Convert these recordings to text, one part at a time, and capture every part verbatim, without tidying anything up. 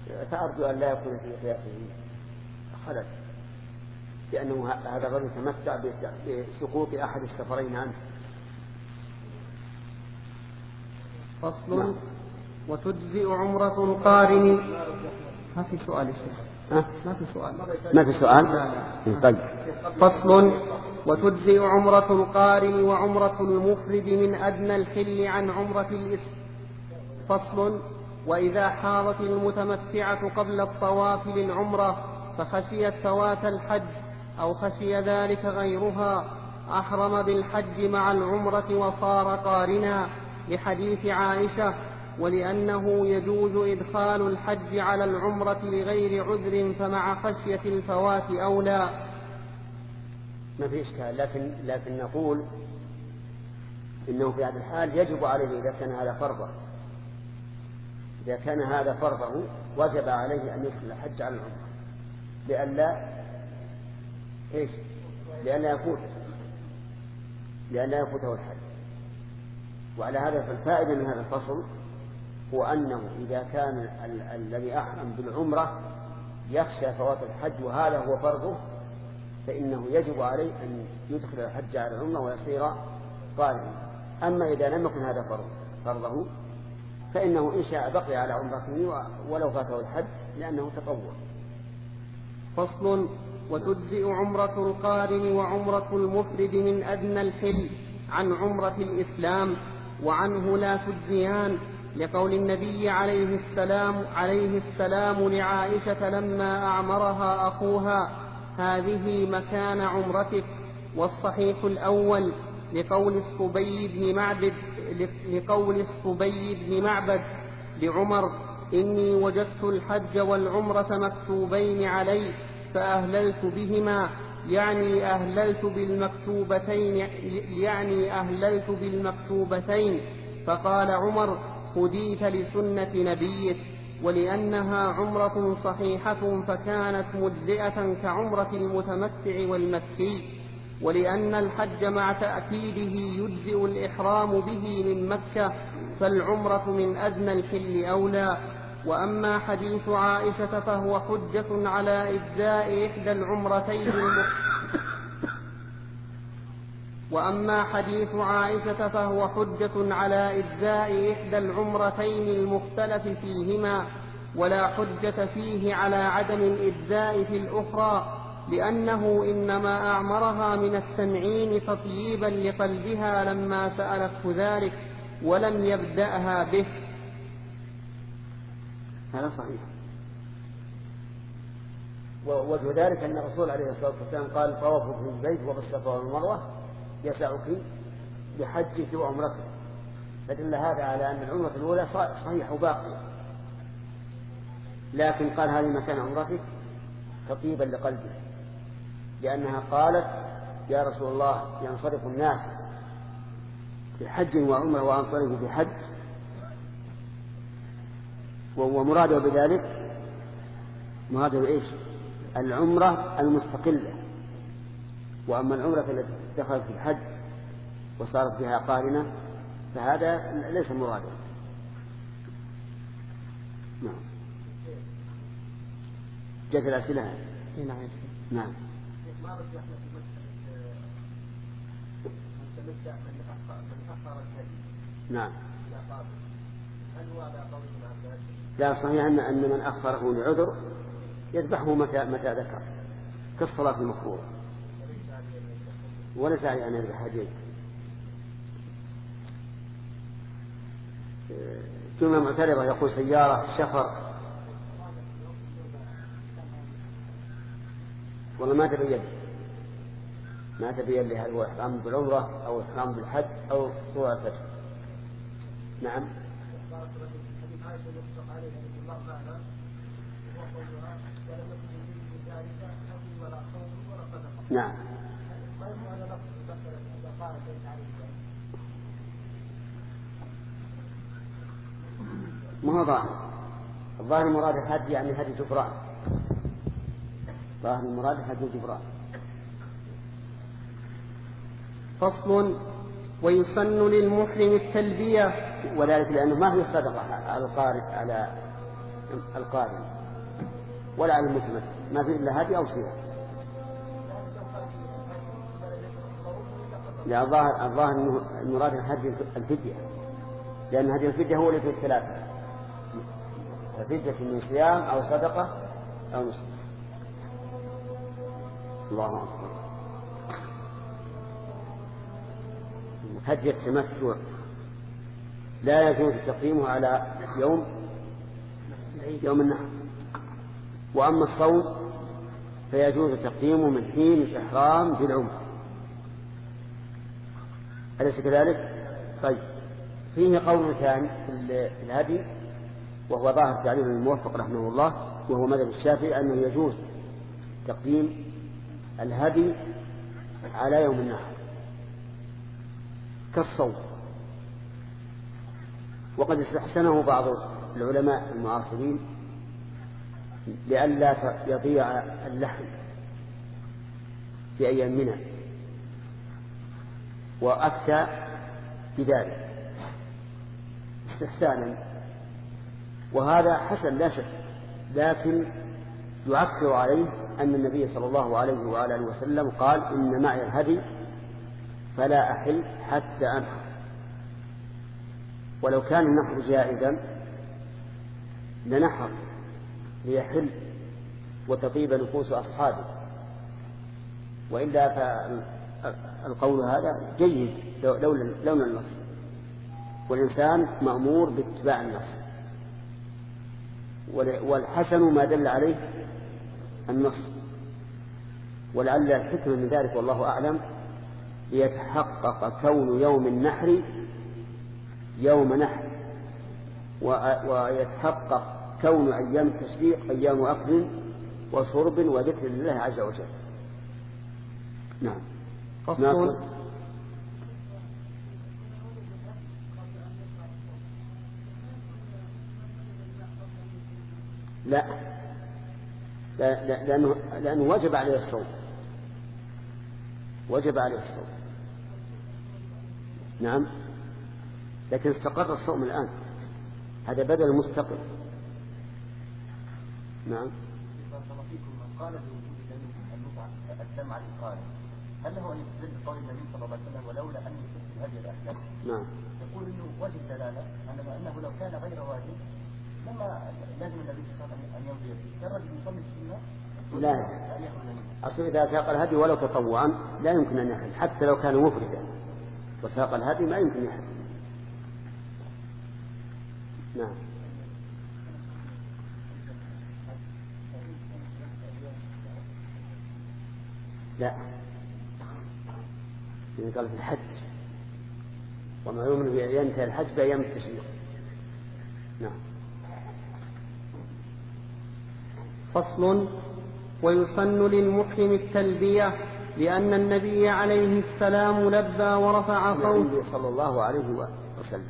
فأرجو أن لا يكون في قياسه خلل، لأنه هذا الرجل تمتع بسقوط أحد السفرين عنه. فصل. نعم. وتجزئ عمرة القارن. ما في سؤال ها؟ ما في سؤال ما في سؤال طيب. فصل. وتجزئ عمرة القارن وعمرة المفرد من أدنى الحل عن عمرة الإسم. فصل. وإذا حاضت المتمتعة قبل الطواف للعمرة فخشيت فوات الحج أو خشي ذلك غيرها أحرم بالحج مع العمرة وصار قارنا، لحديث عائشة، ولأنه يجوز إدخال الحج على العمرة لغير عذر فمع خشية الفوات أولى. ما في إشكال، لكن, لكن نقول إنه في هذا الحال يجب عليه إذا كان هذا فرضه، إذا كان هذا فرضه وجب عليه أن يدخل الحج على العمرة لئلا إيش؟ لئلا يفوته لئلا يفوته الحج. وعلى هذا فالفائدة من هذا الفصل هو أنه إذا كان ال- الذي أحرم بالعمرة يخشى فوات الحج وهذا هو فرضه فإنه يجب عليه أن يدخل الحج على العمرة ويصير قارنا. أما إذا لم يكن هذا فرض فرضه فإنه إن شاء بقي على عمرته ولو فاته الحج لأنه تطوع. فصل. وتجزئ عمرة القارن وعمرة المفرد من أدنى الحل عن عمرة الإسلام وعنه لا تجزيان، لقول النبي عليه السلام, عليه السلام لعائشة لما أعمرها أخوها: هذه مكان عمرتك. والصحيح الأول لقول الصبي بن معبد لقول الصبي بن معبد لعمر: إني وجدت الحج والعمرة مكتوبين علي فأهللت بهما، يعني أهللت بالمكتوبتين يعني أهللت بالمكتوبتين. فقال عمر: هديت لسنة نبيك. ولأنها عمرة صحيحة فكانت مجزئة كعمرة المتمتع والمكي. ولأن الحج مع تأكيده يجزئ الإحرام به من مكة فالعمرة من أدنى الحل أولى. وأما حديث عائشة فهو حجة على إجزاء إحدى العمرتين وأما حديث عائشة فهو حجة على إجزاء إحدى العمرتين المختلف فيهما، ولا حجة فيه على عدم الإجزاء في الأخرى، لأنه إنما أعمرها من التنعيم تطييبا لقلبها لما سألته ذلك ولم يبدأها به. هذا صحيح. ووجه ذلك أن الرسول عليه الصلاة والسلام قال: طوافك في البيت وبالصفا والمروة يسعك بحجك وعمرتك. فدل هذا على أن العمرة الأولى صحيحة باقية، لكن قال: هذه مكان عمرتك تطيبا لقلبك، لأنها قالت: يا رسول الله ينصرف الناس بحج وعمرة وأنصرف بحج. ومراده بذلك مراده إيش؟ العمرة المستقلة. وأما العمرة التي دخلت في الحج وصارت بها قارنة فهذا ليس مراده. نعم. جاءت الأسئلة. نعم. نعم. نعم. لا، صحيح أن أن من أخره لعذر يذبحه متى متى ذكر كالصلاة المكروهة، وليس عليه أن يذبح هديه. جملة معترضة يقول: سيارة شفر، والله ما تبين ما تبين لي هل هو إحرام بالعمرة أو إحرام بالحج أو طلوع الفجر. نعم. نعم. ما هو ظاهر. الظاهر مراد الحج يعني هدي جبران. ظاهر مراد هدي جبران. فصل. ويسن للمحرم التلبية، وذلك لأنه ما في صدقة على القارئ على القارن ولا على المتمتع، ما في إلا هدي أو صيام. لا، الظاهر الظاهر المراد هدي الفدية، لأن هدي الفدية هو اللي في الثلاثة، ففدية من صيام أو صدقة أو نسك. الله أكبر. هدي التمتع لا يجوز تقييمه على يوم يوم النحر، وأما الصوم فيجوز تقييمه من حين الإحرام بالعمرة، أليس كذلك؟ طيب، فيه قول ثاني في الهدي وهو ظاهر تعليم الموفق رحمه الله، وهو مذهب الشافعي، أنه يجوز تقديم الهدي على يوم النحر كالصوم، وقد استحسنه بعض العلماء المعاصرين لئلا يضيع اللحم في أيام منى، وأفتى بذلك استحسانا، وهذا حسن لا شك، لكن يعكر عليه أن النبي صلى الله عليه وآله وسلم قال: إن معي الهدي فلا أحل حتى أنحر. ولو كان النحر جائزا لنحر ليحل وتطيب نفوس أصحابه، وإلا فالقول هذا جيد لولا النص، والإنسان مأمور باتباع النص، والحسن ما دل عليه النص، ولعل الحكمة من ذلك والله أعلم ليتحقق كون يوم النحر يوم نحر، ويتحقق كون أيام التشريق أيام أكل وشرب وذكر لله عز وجل. نعم. فصل. لا، لا, لا لأنه, لأنه وجب عليه الصوم، وجب عليه الصوم. نعم، لكن استقر الصوم الآن، هذا بدل مستقر. نعم. قال بوجود الدم على القارئ، هل هو أن يستدل بقول النبي صلى الله عليه وسلم ولولا أن يسد هذه الأحلام؟ نعم. يقول إنه وجد دلالة أنه لو كان غير واجب لما لازم النبي صلى الله عليه وسلم أن يمضي فيه، كالرجل يصلي السنة. لا، أصل إذا ساق الهدي ولو تطوعا لا يمكن أن يحل، حتى لو كان مفردا وساق الهدي ما يمكن يحل. نعم. لا، يعني قال في الحج، وما يؤمن بينتهي الحج بأيام التشريق. نعم. فصل. ويسن للمحرم التلبية لأن النبي عليه السلام لبى ورفع صوته صلى الله عليه وسلم.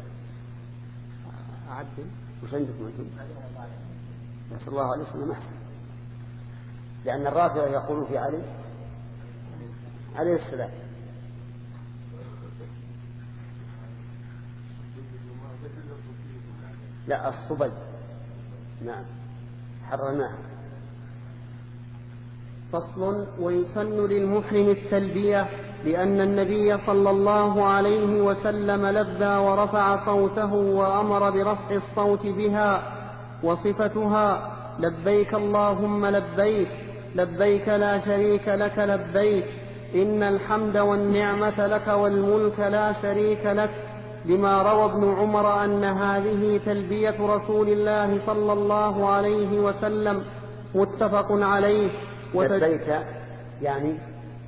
أعدل وش عندكم أنتم؟ صلى الله عليه وسلم أحسن، لأن الرافضة يقول في علي عليه السلام. لا، الصبي. نعم، حررناه. فصل. ويسن للمحرم التلبية لأن النبي صلى الله عليه وسلم لبى ورفع صوته وأمر برفع الصوت بها، وصفتها: لبيك اللهم لبيك، لبيك لا شريك لك لبيك، إن الحمد والنعمة لك والملك لا شريك لك، لما روى ابن عمر أن هذه تلبية رسول الله صلى الله عليه وسلم، متفق عليه. لبيك يعني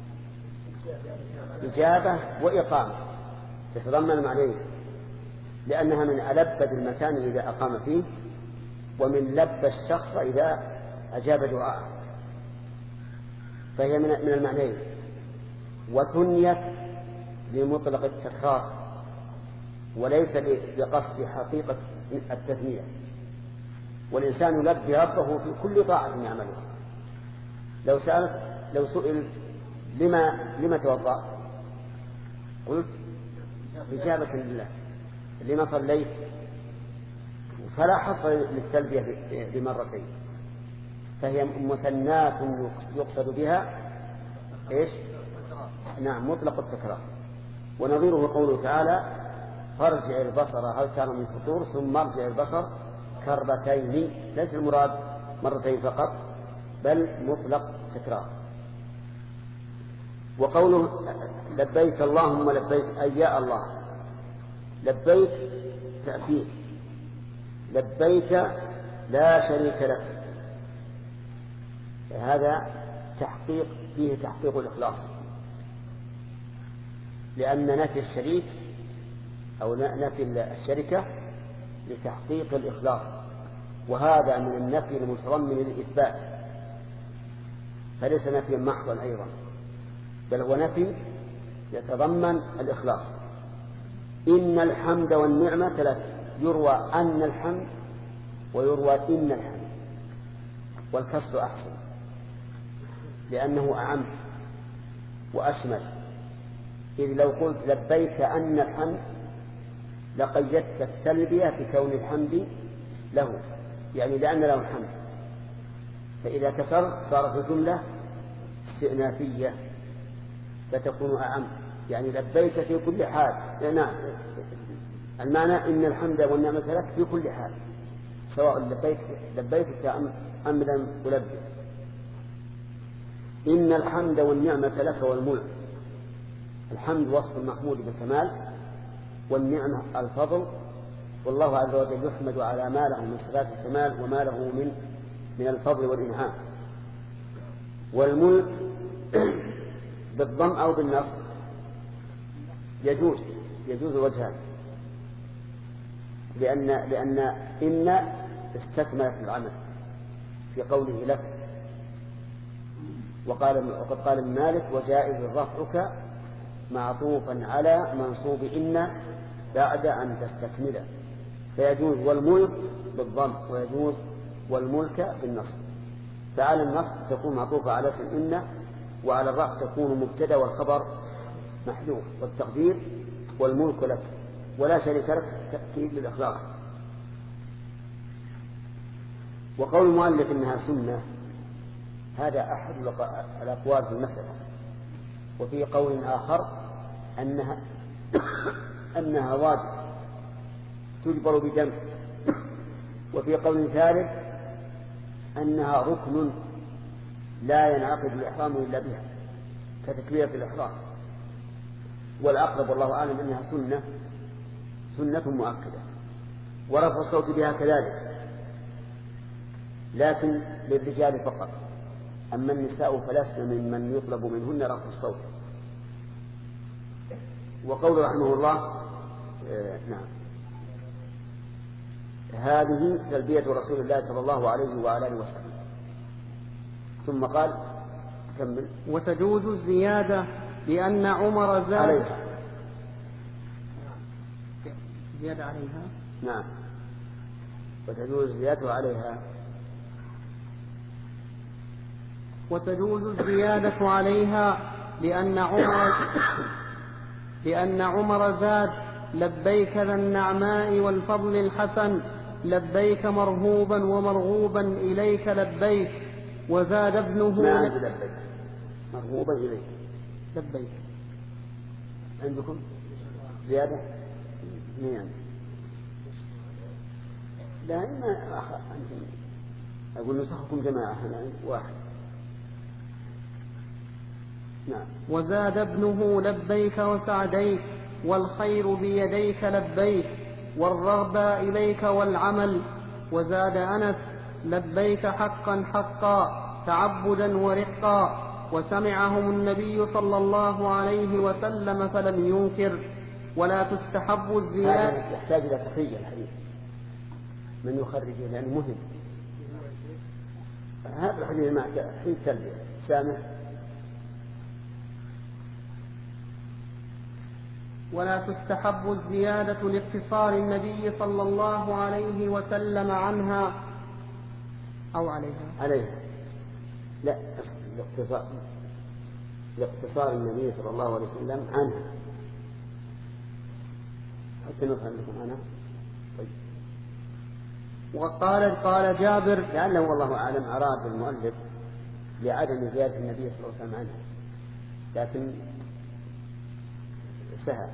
إجابة وإقامة تتضمن معنيه، لأنها من ألبد المكان إذا أقام فيه، ومن لب الشخص إذا أجاب دعاءه، فهي من المعنيين. وثنيت لمطلق التكرار وليس بقصد حقيقة التثنية، والإنسان يلبي ربه في كل طاعة يعملها. لو سألت لو سئلت لما لما توضأت قلت إجابة لله. لما صليت فلا حصر للتلبية بمرتين، فهي مثنات يقصد بها إيش؟ نعم مطلق التكرار. ونظيره قوله تعالى فارجع البصر هل ترى من فطور ثم ارجع البصر كرتين، ليس المراد مرتين فقط بل مطلق تكرار. وقوله لبيك اللهم لبيك أي يا الله، لبيك تأكيد، لبيك لا شريك لك، هذا تحقيق فيه تحقيق الإخلاص، لأن نفي الشريك أو نفي الشركة لتحقيق الإخلاص، وهذا من النفي المتضمن للإثبات، فليس نفيا محضا أيضا، بل هو نفي يتضمن الإخلاص. إن الحمد والنعمة ثلاثة، يروى أن الحمد ويروى إن الحمد، والكسر أحسن لأنه أعم وأشمل، إذ لو قلت لبيك أن الحمد لقيدت التلبية بكون الحمد له، يعني لأن له الحمد، فإذا كسر صارت الجملة استئنافية فتكون أعم، يعني لبيك في كل حال. نعم المعنى إن الحمد والنعمة لك في كل حال، سواء لبيك لبيك أم لم تلبي. إن الحمد والنعمة لك والملك، الحمد وصف المحمود بالكمال، والنعمة الفضل، والله عز وجل يحمد على ما له من صفات الكمال وما له من من الفضل والإنعام. والملك بالضم أو بالنصب يجوز يجوز وجهان، لأن لأن إن استكملت العمل في قوله لك، وقال وقد قال ابن مالك وجائز رفعك معطوفا على منصوب إن بعد أن تستكمله، فيجوز والملك بالضم ويجوز والملك بالنصب. فعلى النصب تكون معطوفة على اسم إن، وعلى الرفع تكون مبتدا والخبر محذوف، والتقدير والملك لك ولا شريك لك تأكيد للإخلاص. وقول المؤلف إنها سنة هذا أحد الأقوال في المسألة، وفي قول آخر أنها أنها واجب تجبر بدم، وفي قول ثالث أنها ركن لا ينعقد الإحرام إلا بها كتكبيرة الإحرام. والأقرب والله أعلم أنها سنة سنة مؤكدة، ورفع الصوت بها كذلك، لكن للرجال فقط، أما النساء فلسن ممن يطلب منهن رفع الصوت. وقول رحمه الله آه نعم هذه تلبية رسول الله صلى الله عليه وعلى آله وسلم. ثم قال كمل وتجوز الزيادة لأن عمر زاد عليها زيادة عليها نعم وتجوز الزيادة عليها وتجوز الزيادة عليها لأن عمر لأن عمر زاد لبيك ذا النعماء والفضل الحسن لبيك مرهوبا ومرغوبا إليك لبيك. وزاد ابنه ما عندي لبيك مرغوبا إليك لبيك. عندكم زيادة نعم لا ما أخ... أنتم أقول نسخكم جماعة هنا واحد. نعم. وزاد ابنه لبيك وسعديك والخير بيديك لبيك والرغبة إليك والعمل. وزاد أنس لبيك حقا حقا تعبدا ورقا. وسمعهم النبي صلى الله عليه وسلم فلم ينكر. ولا تستحب الزيادة. هذا يحتاج إلى تخريج الحديث من يخرجه لأنه مهم. هذا الحديث مع حين تلبية سامح. ولا تستحب الزيادة لاقتصار النبي صلى الله عليه وسلم عنها أو عليها عليها لا لاقتصار لاقتصار النبي صلى الله عليه وسلم عنها حتى نفهم لكم عنها. طيب وقال قال جابر لأنه والله أعلم أراد المؤلف لعدم زيادة النبي صلى الله عليه وسلم عنها، لكن سهل.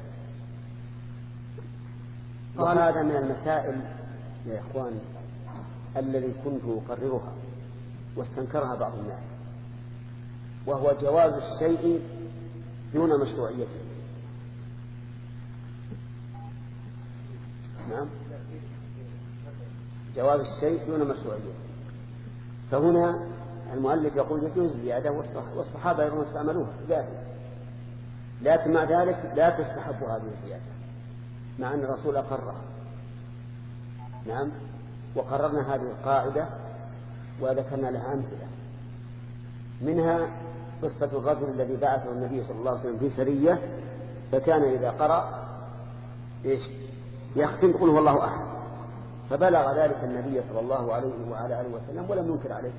وهذا من المسائل يا إخواني الذي كنت أقررها واستنكرها بعض الناس، وهو جواز الشيء دون مشروعيته. نعم، جواز الشيء دون مشروعيته. فهنا المؤلف يقول يجوز زيادة والصحابة أيضا استعملوها زيادة، لكن مع ذلك لا تستحب هذه الزيادة مع أن الرسول أقرها. نعم، وقررنا هذه القاعدة وذكرنا لها أمثلة، منها قصة الرجل الذي بعثه النبي صلى الله عليه وسلم في سرية، فكان إذا قرأ إيش يختم قل هو الله أحد، فبلغ ذلك النبي صلى الله عليه وعلى آله وسلم ولم ينكر عليه.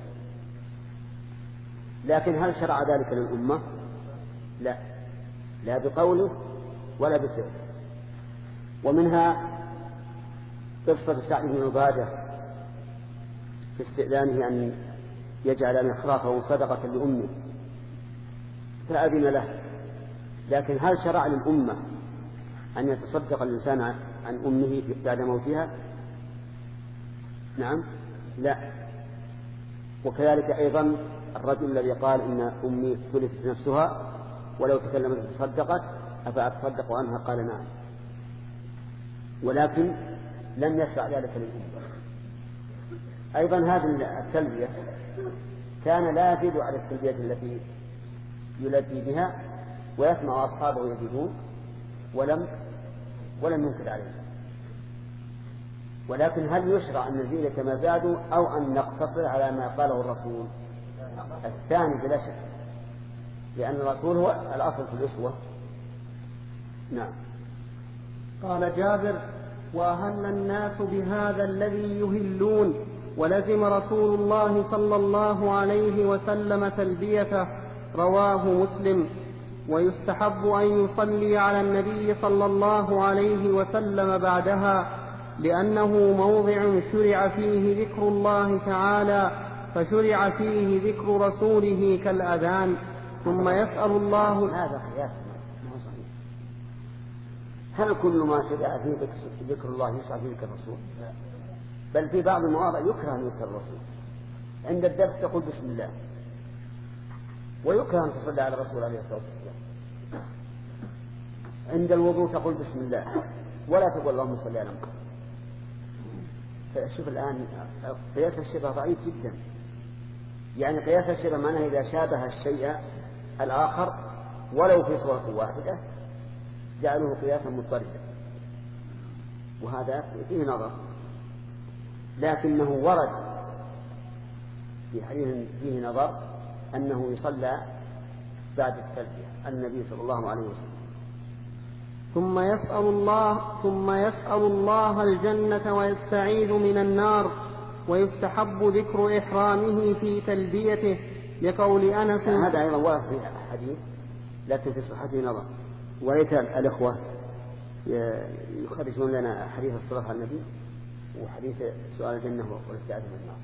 لكن هل شرع ذلك للأمة؟ لا، لا بقوله ولا بفعله. ومنها قصة سعد بن عبادة في استئذانه أن يجعل مخرافه صدقة لأمه فأذن له، لكن هل شرع للأمة أن يتصدق الإنسان عن أمه بعد موتها؟ نعم، لا. وكذلك أيضا الرجل الذي قال إن أمي تلفت نفسها ولو تكلمت تصدقت أفأتصدق عنها؟ قال نعم، ولكن لم يشرع ذلك للأمة. أيضا هذه التلبية كان لا يزيد على التلبية التي يلبي بها ويسمع أصحابه يزيدون ولم ولم ينكر عليه. ولكن هل يشرع أن نزيد كما زادوا أو أن نقتصر على ما قاله الرسول؟ الثاني بلا شك، لأن الرسول هو الأصل في الأسوة. نعم. قال جابر: وأهل الناس بهذا الذي يهلون، ولزم رسول الله صلى الله عليه وسلم تلبيته. رواه مسلم. ويستحب أن يصلي على النبي صلى الله عليه وسلم بعدها، لأنه موضع شرع فيه ذكر الله تعالى، فشرع فيه ذكر رسوله كالأذان. ثم يسأل الله. هذا قياس ما صحيح. هل كل ما شرع فيه ذكر الله يشرع فيه ذكر الرسول؟ بل في بعض المواضع يكره أن يذكر الرسول. عند الدرس تقول بسم الله، ويكره أن تصلي على الرسول عليه الصلاة والسلام. عند الوضوء تقول بسم الله ولا تقول اللهم صل على محمد. فشوف الآن قياس الشبه ضعيف جدا. يعني قياس الشبه معناه إذا شابه الشيء الآخر ولو في صورة واحدة جعلوه قياسا مضطردا، وهذا فيه نظر. لكنه ورد في حديث فيه نظر أنه يصلى بعد التلبية النبي صلى الله عليه وسلم. ثم يسأل الله ثم يسأل الله الجنة ويستعيذ من النار. ويستحب ذكر إحرامه في تلبيته لقول أنس. هذا أيضا ورد في حديث لكن في صحته نظر. وليت الأخوة يخرجون لنا حديث الصلاة على النبي وحديث سؤال الجنة والاستعاذة من النار.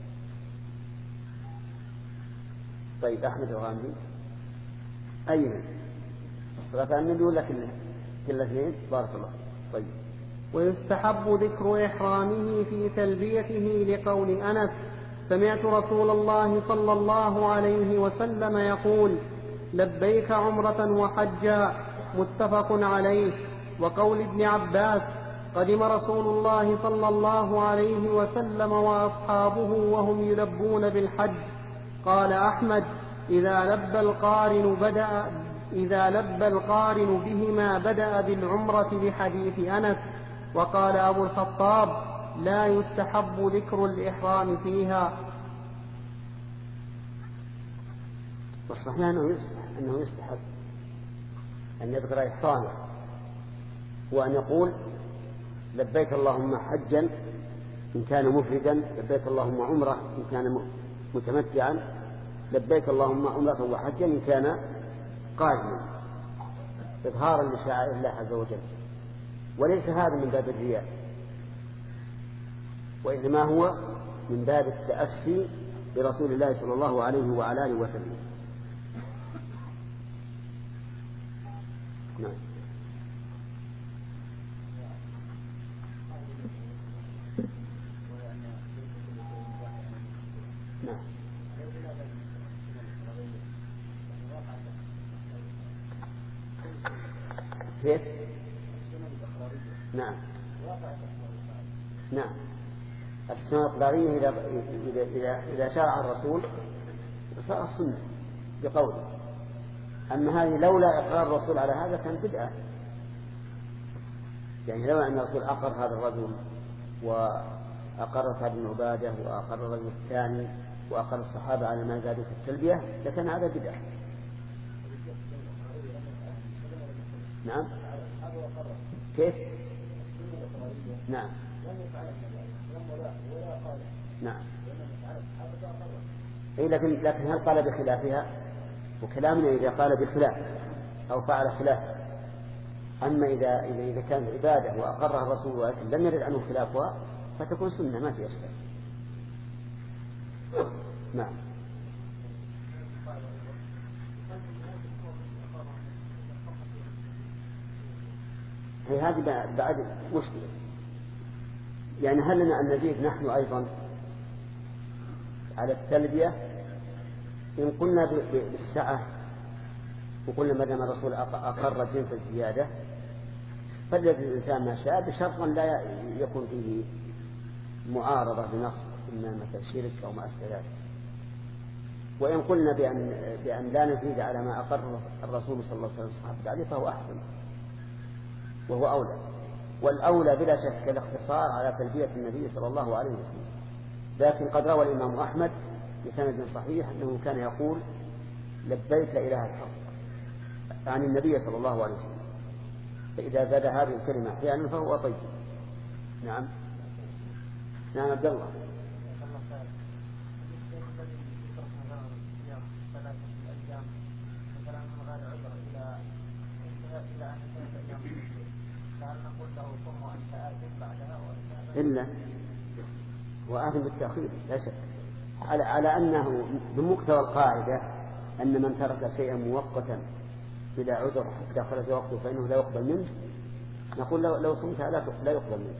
طيب أحمد الغامدي أين الصلاة على النبي ولا كله كل اثنين؟ بارك الله. طيب. ويستحب ذكر إحرامه في تلبيته لقول أنس: سمعت رسول الله صلى الله عليه وسلم يقول: لبيك عمرة وحجا، متفق عليه. وقول ابن عباس: قدم رسول الله صلى الله عليه وسلم وأصحابه وهم يلبون بالحج. قال أحمد: إذا لبى القارن بدأ إذا لبى القارن بهما بدأ بالعمرة بحديث أنس. وقال أبو الخطاب: لا يستحب ذكر الإحرام فيها. والصحيح أنه يستحب أن يذكر إحرامه وأن يقول: لبيك اللهم حجا إن كان مفردا، لبيك اللهم عمرة إن كان متمتعا، لبيك اللهم عمرة وحجا إن كان قارنا، إظهارا لشعائر الله عز وجل. وليس هذا من باب الرياء، وإنما هو من باب التأسي برسول الله صلى الله عليه وعلى آله وسلم. نعم. نعم. كيف؟ نعم. نعم. السنة الإقرارية إذا إذا إذا شرع الرسول صار السنة بقوله. أما هذه لولا إقرار الرسول على هذا كان بدعة. يعني لولا أن الرسول أقر هذا الرجل وأقر سعد بن عبادة وأقر الرجل الثاني وأقر الصحابة على ما زادوا في التلبية لكان هذا بدعة. نعم. كيف؟ نعم. نعم. أي لكن لكن هل قال بخلافها؟ وكلامنا إذا قال بخلاف أو فعل خلاف. أما إذا إذا إذا كانت عبادة وأقرها الرسول ولكن لم يرد عنه خلافها فتكون سنة ما في أشكال. نعم. هي هذه بعد مشكلة. يعني هل لنا أن نزيد نحن أيضا على التلبية إن قلنا بالسعة وقلنا ما دام الرسول أقر جنس الزيادة فليجد الإنسان ما شاء بشرط لا يكون فيه معارضة بنص إما مثل شرك أو ما أشبه ذلك. وإن قلنا بأن, بأن لا نزيد على ما أقر الرسول صلى الله عليه وسلم عليه فهو أحسن وهو أولى. والأولى بلا شك الاقتصار على تلبية النبي صلى الله عليه وسلم. لكن قد روى الإمام أحمد بسند صحيح أنه كان يقول لبيك إله الحق عن النبي صلى الله عليه وسلم. فإذا زاد هذه الكلمة أحيانا فهو طيب. نعم. نعم عبد الله. إلا هو آثم بالتأخير لا شك على, على أنه بمقتضى القاعدة أن من ترك شيئا مؤقتا بلا عذر حتى خرج وقته فإنه لا يقبل منه. نقول لو, لو صمت لا يقبل منه.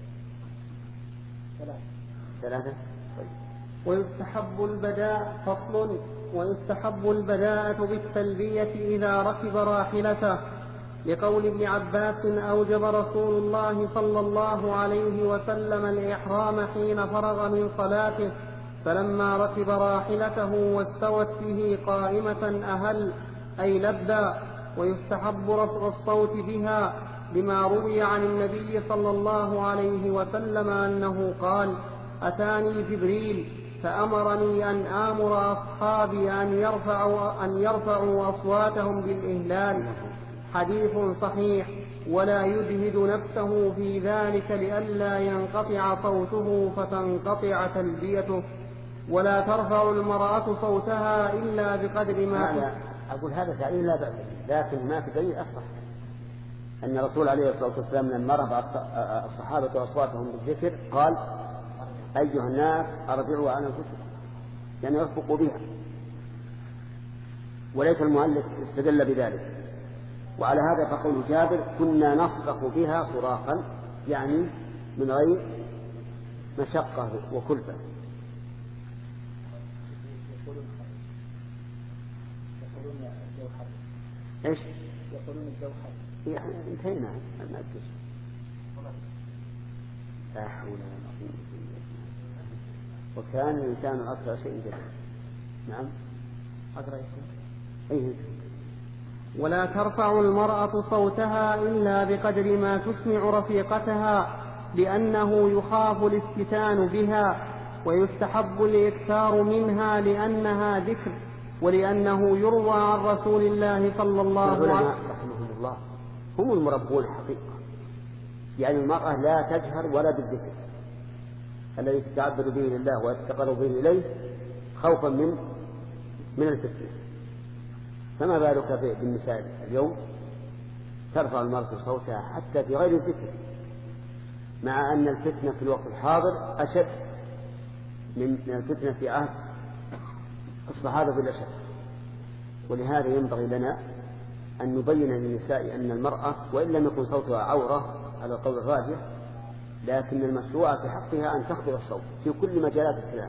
ثلاثة ثلاثة طيب. ويستحب البداء فصل ويستحب البداءة بالتلبية إذا ركب راحلته لقول ابن عباس أوجب رسول الله صلى الله عليه وسلم الإحرام حين فرغ من صلاته فلما ركب راحلته واستوت به قائمة أهل أي لبى. ويستحب رفع الصوت بها لما روي عن النبي صلى الله عليه وسلم أنه قال أتاني جبريل فأمرني أن آمر أصحابي أن يرفعوا, أن يرفعوا أصواتهم بالإهلال. حديث صحيح ولا يجهد نفسه في ذلك لئلا ينقطع صوته فتنقطع تلبيته. ولا ترفع المرأة صوتها إلا بقدر ما لا أقول هذا تعليل لا بأس لكن ما في دليل أصح أن الرسول عليه الصلاة والسلام لما رفع الصحابة أصواتهم بالذكر قال أيها الناس أرجعوا عن أنفسكم يعني ارفقوا بها. وليس المؤلف استدل بذلك. وعلى هذا فقول جابر كنا نصرخ بها صراخا يعني من غير مشقة وكلفة. ايش؟ يقولون الجوحر. انتهينا ما ادري. لا حول ولا قوة إلا بالله. وكان الإنسان أكثر شيء جدا. نعم. أقرأ أيه. ولا ترفع المرأة صوتها إلا بقدر ما تسمع رفيقتها لأنه يخاف الافتتان بها. ويستحب الإكثار منها لأنها ذكر ولأنه يروى عن رسول الله صلى الله عليه وسلم رحمه الله هم المربون حقيقة. يعني المرأة لا تجهر ولا بالذكر الذي تتعبد به لله ويتقرب به إليه خوفا من من الفتنة. فما بالك بالنساء اليوم ترفع المرأة صوتها حتى في غير الذكر مع أن الفتنة في الوقت الحاضر أشد من الفتنة في عهد الصحابة بالأشد. ولهذا ينبغي لنا أن نبين للنساء أن المرأة وإن لم يكن صوتها عورة على القول الراجح، لكن المشروع في حقها أن تخفض الصوت في كل مجالات الكلام،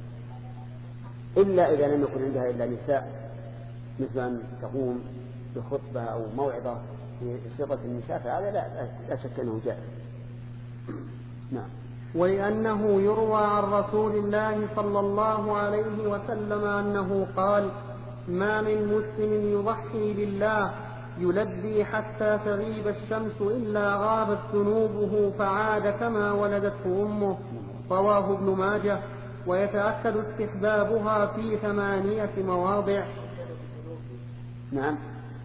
إلا إذا لم يكن عندها إلا نساء، مثل أن تقوم بخطبة أو موعظة في صيغة النساء، فهذا لا, لا شك أنه جائز. نعم. ولأنه يروى عن رسول الله صلى الله عليه وسلم أنه قال: ما من مسلم يضحي لله يلبي حتى تغيب الشمس إلا غابت ذنوبه فعاد كما ولدته أمه. رواه ابن ماجه. ويتأكد استحبابها في ثمانية مواضع. نعم.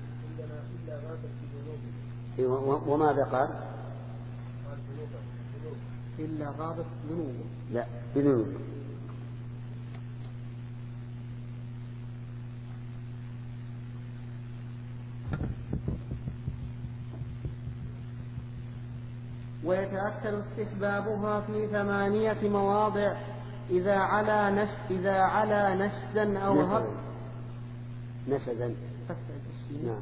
وماذا قال؟ إلا غابت ذنوبه. لا، بذنوبه. ويتأكد استحبابها في ثمانية مواضع: إذا علا نش إذا علا نشزا أو هب نشزا نعم.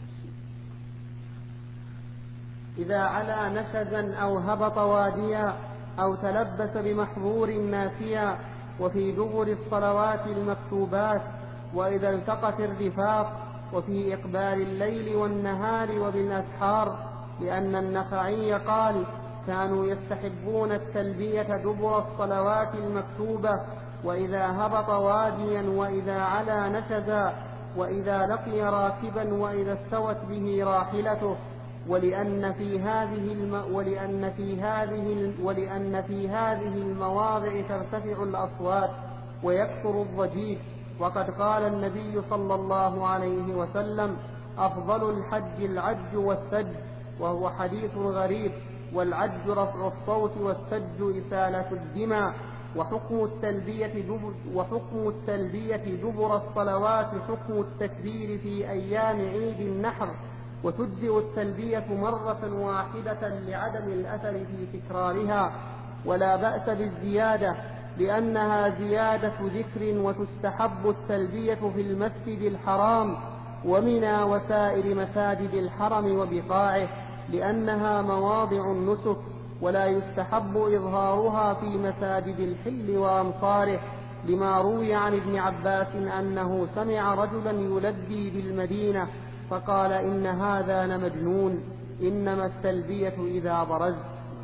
إذا علا نشزا أو هبط واديا أو تلبس بمحظور ناسيا، وفي دبر الصلوات المكتوبات، وإذا التقت الرفاق، وفي إقبال الليل والنهار وبالأسحار، لأن النخعي قال: كانوا يستحبون التلبية دبر الصلوات المكتوبة، وإذا هبط واديا، وإذا علا نشزا، وإذا لقي راكبا، وإذا استوت به راحلته. ولأن في هذه الم... ولأن في هذه الم... ولأن في هذه المواضع ترتفع الأصوات ويكثر الضجيج. وقد قال النبي صلى الله عليه وسلم: أفضل الحج العج والسج، وهو حديث غريب. والعج رفع الصوت، والسج إسالة الدماء. وحكم التلبية دبر, وحكم التلبية دبر الصلوات حكم التكبير في أيام عيد النحر، وتجزئ التلبية مرة واحدة لعدم الأثر في تكرارها، ولا بأس بالزيادة لأنها زيادة ذكر، وتستحب التلبية في المسجد الحرام ومنى وسائر مساجد الحرم وبقاعه، لأنها مواضع النسك، ولا يستحب إظهارها في مساجد الحل وأمصاره، لما روي عن ابن عباس أنه سمع رجلا يلبي بالمدينة فقال: إن هذا لمجنون، إنما التلبية إذا برز.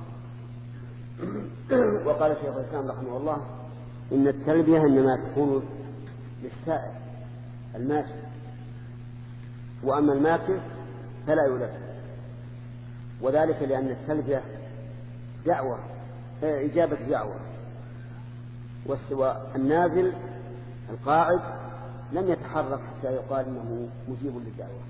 وقال شيخ الإسلام رحمه الله: إن التلبية إنما تكون للسائر الماشي، وأما الماكث فلا يلبي، وذلك لأن التلبية دعوة، إجابة دعوة، والسواء النازل القاعد لم يتحرك حتى يقال إنه مجيب للدعوة.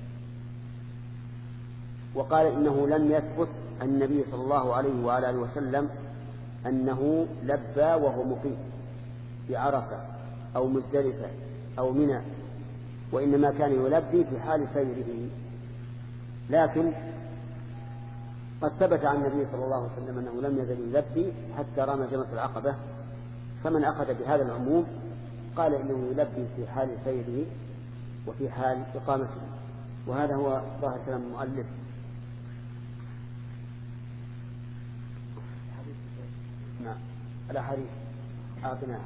وقال إنه لم يثبت النبي صلى الله عليه وعلى آله وسلم أنه لبى وهو مقيم في عرفة أو مزدلفة أو منى، وإنما كان يلبي في حال سيره. لكن قد ثبت عن النبي صلى الله عليه وسلم أنه لم يزل يلبي حتى رمى جمرة العقبة، فمن أخذ بهذا العموم قال إنه يلبي في حال سيره وفي حال إقامته، وهذا هو ظاهر كلام المؤلف. نعم. الأحاديث أعطناها.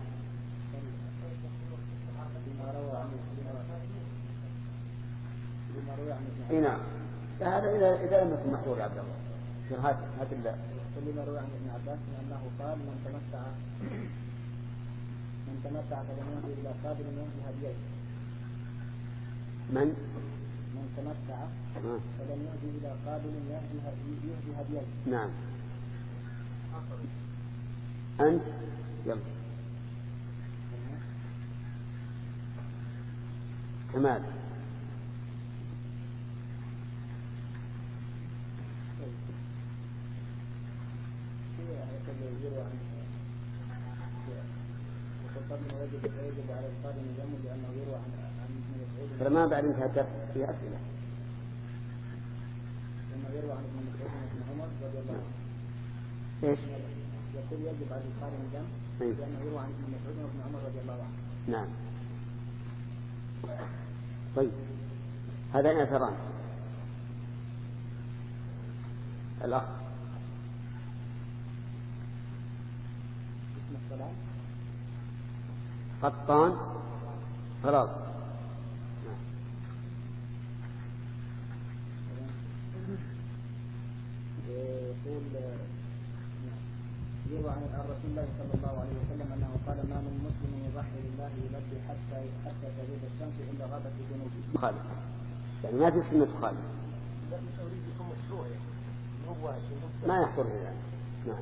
اي نعم. هذا إذا إذا لم يكن محظور يا عبد الله. هات هات الله. لما روى عن ابن عباس أنه قال: من تمتع من تمتع فلم يهدي إلى قابل يهدي هديه. من؟ من تمتع فلم يهدي إلى قابل يهدي يهدي هديه. نعم. أنت يلا. كمال. فما بعد انتهت في أسئلة. لما يروى عن ابن مسعود بن عمر رضي الله عنه إيش؟ يقول يجب على القارن الدم لأنه يروى عن ابن مسعود وابن عمر رضي الله عنه. نعم. طيب هذا اعتراض. الأخ اسم الصلاة قطان فراغ. يقول يروى عن رسول الله صلى الله عليه وسلم أنه قال ما من مسلم يضحي لله يلبي حتى حتى تغيب الشمس إلا غابت في جنوبه. خالد يعني ما في سنة خالد. ما يحضر يعني. نعم.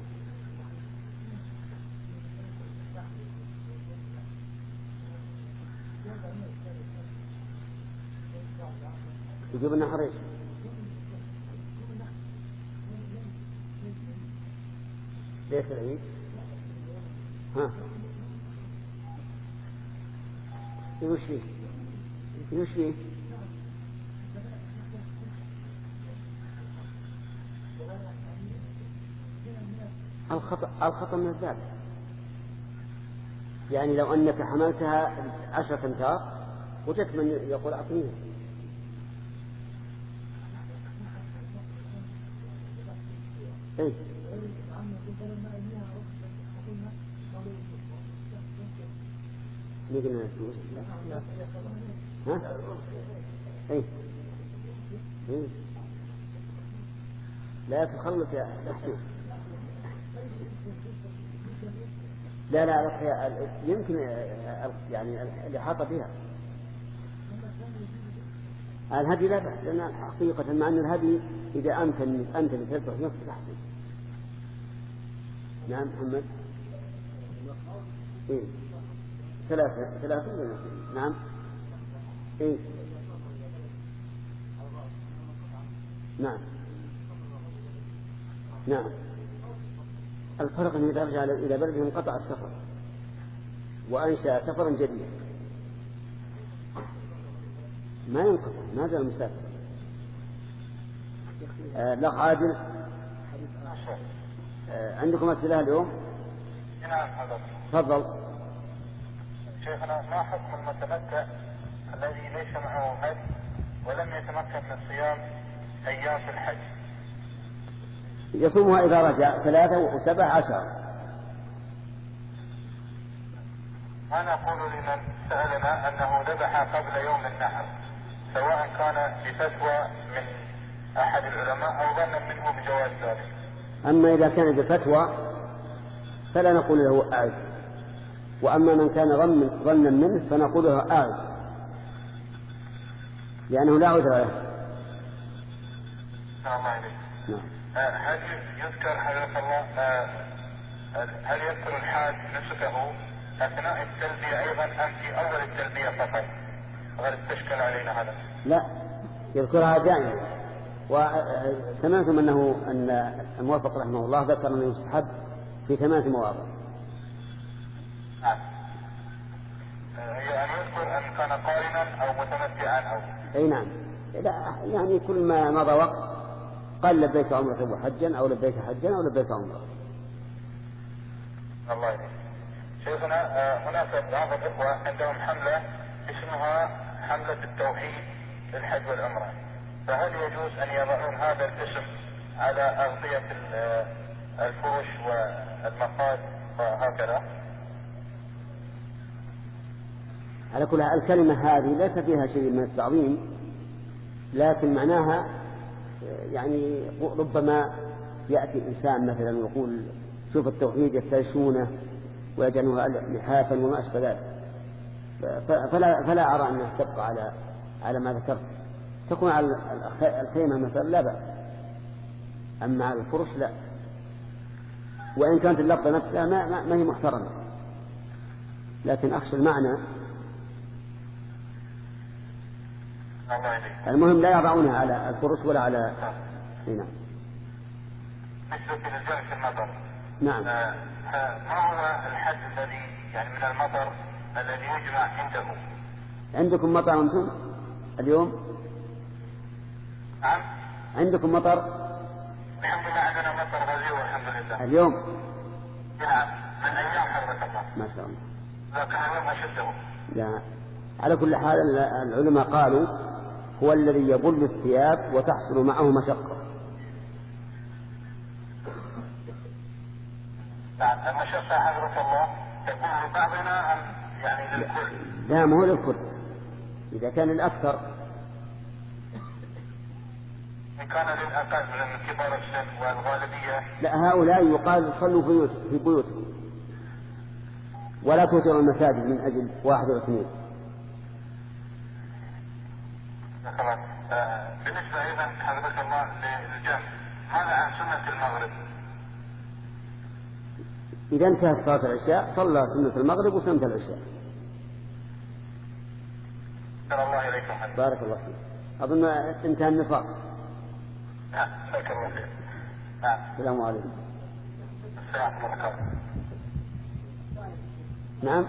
يجيب النهر ايش؟ ليس العيد؟ ها؟ يوش فيه؟ يوش فيه؟ الخطأ الخطأ من الذات. يعني لو أنك حملتها عشرة أمتار وجدت من يقول أعطيني. إيه؟ نقدر نسوي. ها؟ إيه؟ إيه؟ لا تخلط يا حسين. لا لا يمكن يعني الإحاطة بها. الهدي لا بأس لأن حقيقة مع أن الهدي إذا أنت أنت تذبح نفسك أحسن. نعم محمد. إيه ثلاثة ثلاثة نعم. إيه نعم نعم. الفرق أن إذا رجع إلى بلده انقطع السفر وأنشأ سفرا جديدا ما ينقطع ما زال مسافر. آه الأخ عادل آه عندكم أسئلة اليوم؟ نعم حضرتك. تفضل. شيخنا ما حكم المتمتع الذي ليس معه هدي ولم يتمكن من صيام أيام في الحج؟ يصومها إذا رجع ثلاثة وسبع عشر. أنا أقول لمن سألنا أنه ذبح قبل يوم النحر سواء كان بفتوى من أحد العلماء أو ظنا منه بجواز ذلك. أما إذا كان بفتوى فلا نقول له أعد، وأما من كان ظنا منه فنقول له أعد لأنه لا عذر له. الله عليك. نعم. هل يذكر حضرة الله هل يذكر الحاج نسكه أثناء التلبية أيضا أم في أول التلبية فقط؟ غير تشكل علينا هذا. لا يذكرها دائما. وسمعتم أنه أن الموفق رحمه الله ذكر أنه يستحب في ثمانية مواضع. نعم. يعني يذكر أن كان قارنا أو متمتعا أو. أي نعم. يعني كل ما مضى وقت قال لبيك عمرة وحجا أو لبيك حجا أو لبيك عمرة. الله يبارك. شيخنا هناك بعض الإخوة عندهم حملة اسمها حملة التوحيد للحج والعمرة، فهل يجوز أن يضعون هذا الاسم على أغطية الفرش والمقاد وهكذا؟ على كل حال الكلمة هذه ليس فيها شيء من التعظيم، لكن معناها يعني ربما يأتي إنسان مثلا ويقول شوف التوحيد يفترشونه ويجعلها لحافا وما أشبه ذلك، فلا, فلا أرى أنها تبقى على على ما ذكرت. تكون على الخيمة مثلا لا بأس، أما على الفرش لا، وإن كانت اللفظة نفسها ما, ما, ما هي محترمة، لكن أخشى المعنى. المهم لا يضعونها على الفرش ولا على هنا. بالنسبة للجمع في المطر. نعم. آه ما هو الحد الذي يعني من المطر الذي يجمع عنده؟ عندكم مطر أنتم اليوم؟ نعم. عندكم مطر؟ الحمد لله عندنا مطر غزير والحمد لله. اليوم؟ نعم من أيام حضرة الله. ما شاء الله. لكن اليوم أشده. لا على كل حال العلماء قالوا هو الذي يبل الثياب وتحصل معه مشقة. نعم المشقة حضرة الله تكون لبعضنا أم يعني للكل؟ لا مو للكل، إذا كان الأكثر. إن كان للأقل من كبار السن والغالبية. لا هؤلاء يقال صلوا في, في بيوتكم ولا توتروا المساجد من أجل واحد أو اثنين. خلاص. آه بالنسبة أيضا حضرة الله للجمع هذا عن سنة المغرب. إذا انتهت صلاة العشاء صلى سنة المغرب وسنة العشاء. الله إليكم حديث. بارك الله فيك. أظن انتهى النصاب. نعم بارك الله فيك. نعم السلام عليكم. السلام عليكم. نعم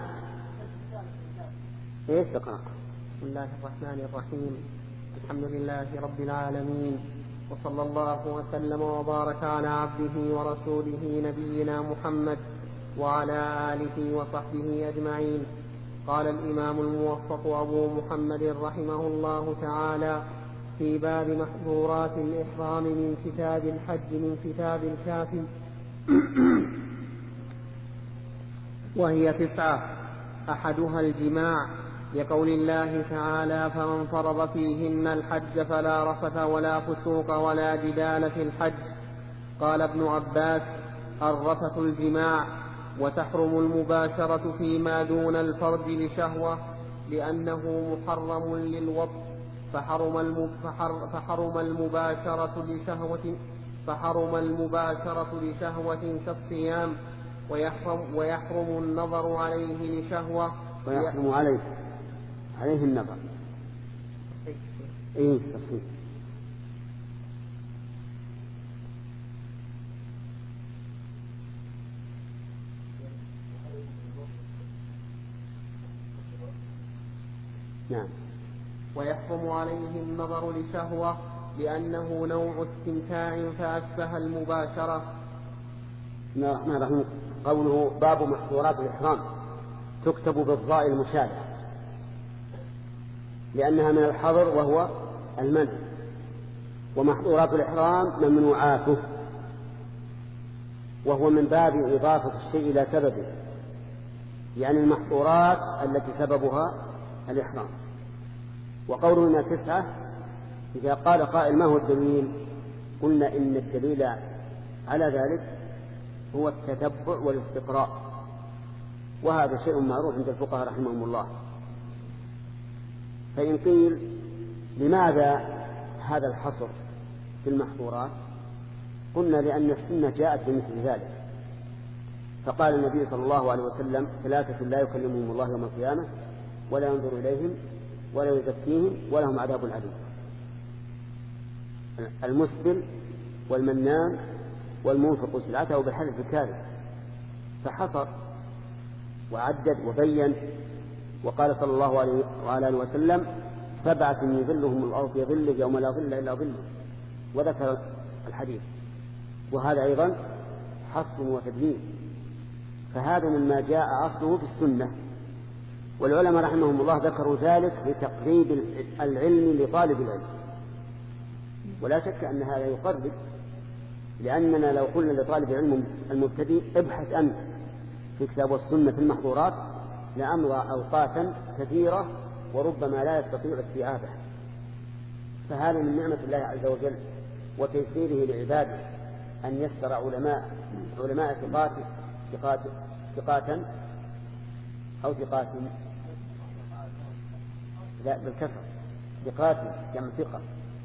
ايش تقرأ؟ بسم الله الرحمن الرحيم. الحمد لله رب العالمين، وصلى الله وسلم وبارك على عبده ورسوله نبينا محمد وعلى آله وصحبه أجمعين. قال الإمام الموفق أبو محمد رحمه الله تعالى في باب محظورات الإحرام من كتاب الحج من كتاب الكافي وهي تسعة، أحدها الجماع، لقول الله تعالى فمن فرض فيهن الحج فلا رفث ولا فسوق ولا جدال في الحج. قال ابن عباس الرفث الجماع، وتحرم المباشرة فيما دون الفرج لشهوة لأنه محرم للوطء، فحرم, فحر فحرم المباشرة لشهوة فحرم المباشرة لشهوة كالصيام، ويحرم, ويحرم النظر عليه لشهوة ويحرم عليه عليه النظر. ايه تصحيح. نعم. ويحرم عليه النظر لشهوة لأنه نوع استمتاع فأشبه المباشرة. بسم الله الرحمن الرحيم. قوله باب محظورات الإحرام تكتب بالضاء المشابهة لأنها من الحظر وهو المنع، ومحظورات الإحرام ممنوعاته، وهو من باب إضافة الشيء إلى سببه، يعني المحظورات التي سببها الإحرام. وقوله إنها تسعة، إذا قال قائل ما هو الدليل؟ قلنا إن الدليل على ذلك هو التتبع والاستقراء، وهذا شيء معروف عند الفقهاء رحمهم الله. فإن قيل لماذا هذا الحصر في المحظورات؟ قلنا لأن السنة جاءت بمثل ذلك، فقال النبي صلى الله عليه وسلم ثلاثة لا يكلمهم الله يوم القيامة ولا ينظر إليهم ولا يزكيهم ولهم عذاب أليم: المسبل والمنان والمنفق سلعته بالحلف الكاذب. فحصر وعدد وبين، وقال صلى الله عليه وسلم سبعة يظلهم الله في ظله يوم لا ظل إلا ظله، وذكر الحديث. وهذا أيضا حصر وتدليل، فهذا مما جاء أصله في السنة، والعلماء رحمهم الله ذكروا ذلك لتقريب العلم لطالب العلم. ولا شك أن هذا يقرب، لأننا لو قلنا لطالب العلم المبتدئ ابحث أنت في كتاب والسنة في المحظورات لأمضى أوقاتا كثيرة وربما لا يستطيع استيعابه. فهذا من نعمة الله عز وجل وتيسيره لعباده أن يسر علماء علماء ثقات ثقات ثقاتا أو ثقات لا بالكسر ثقات جمع ثقة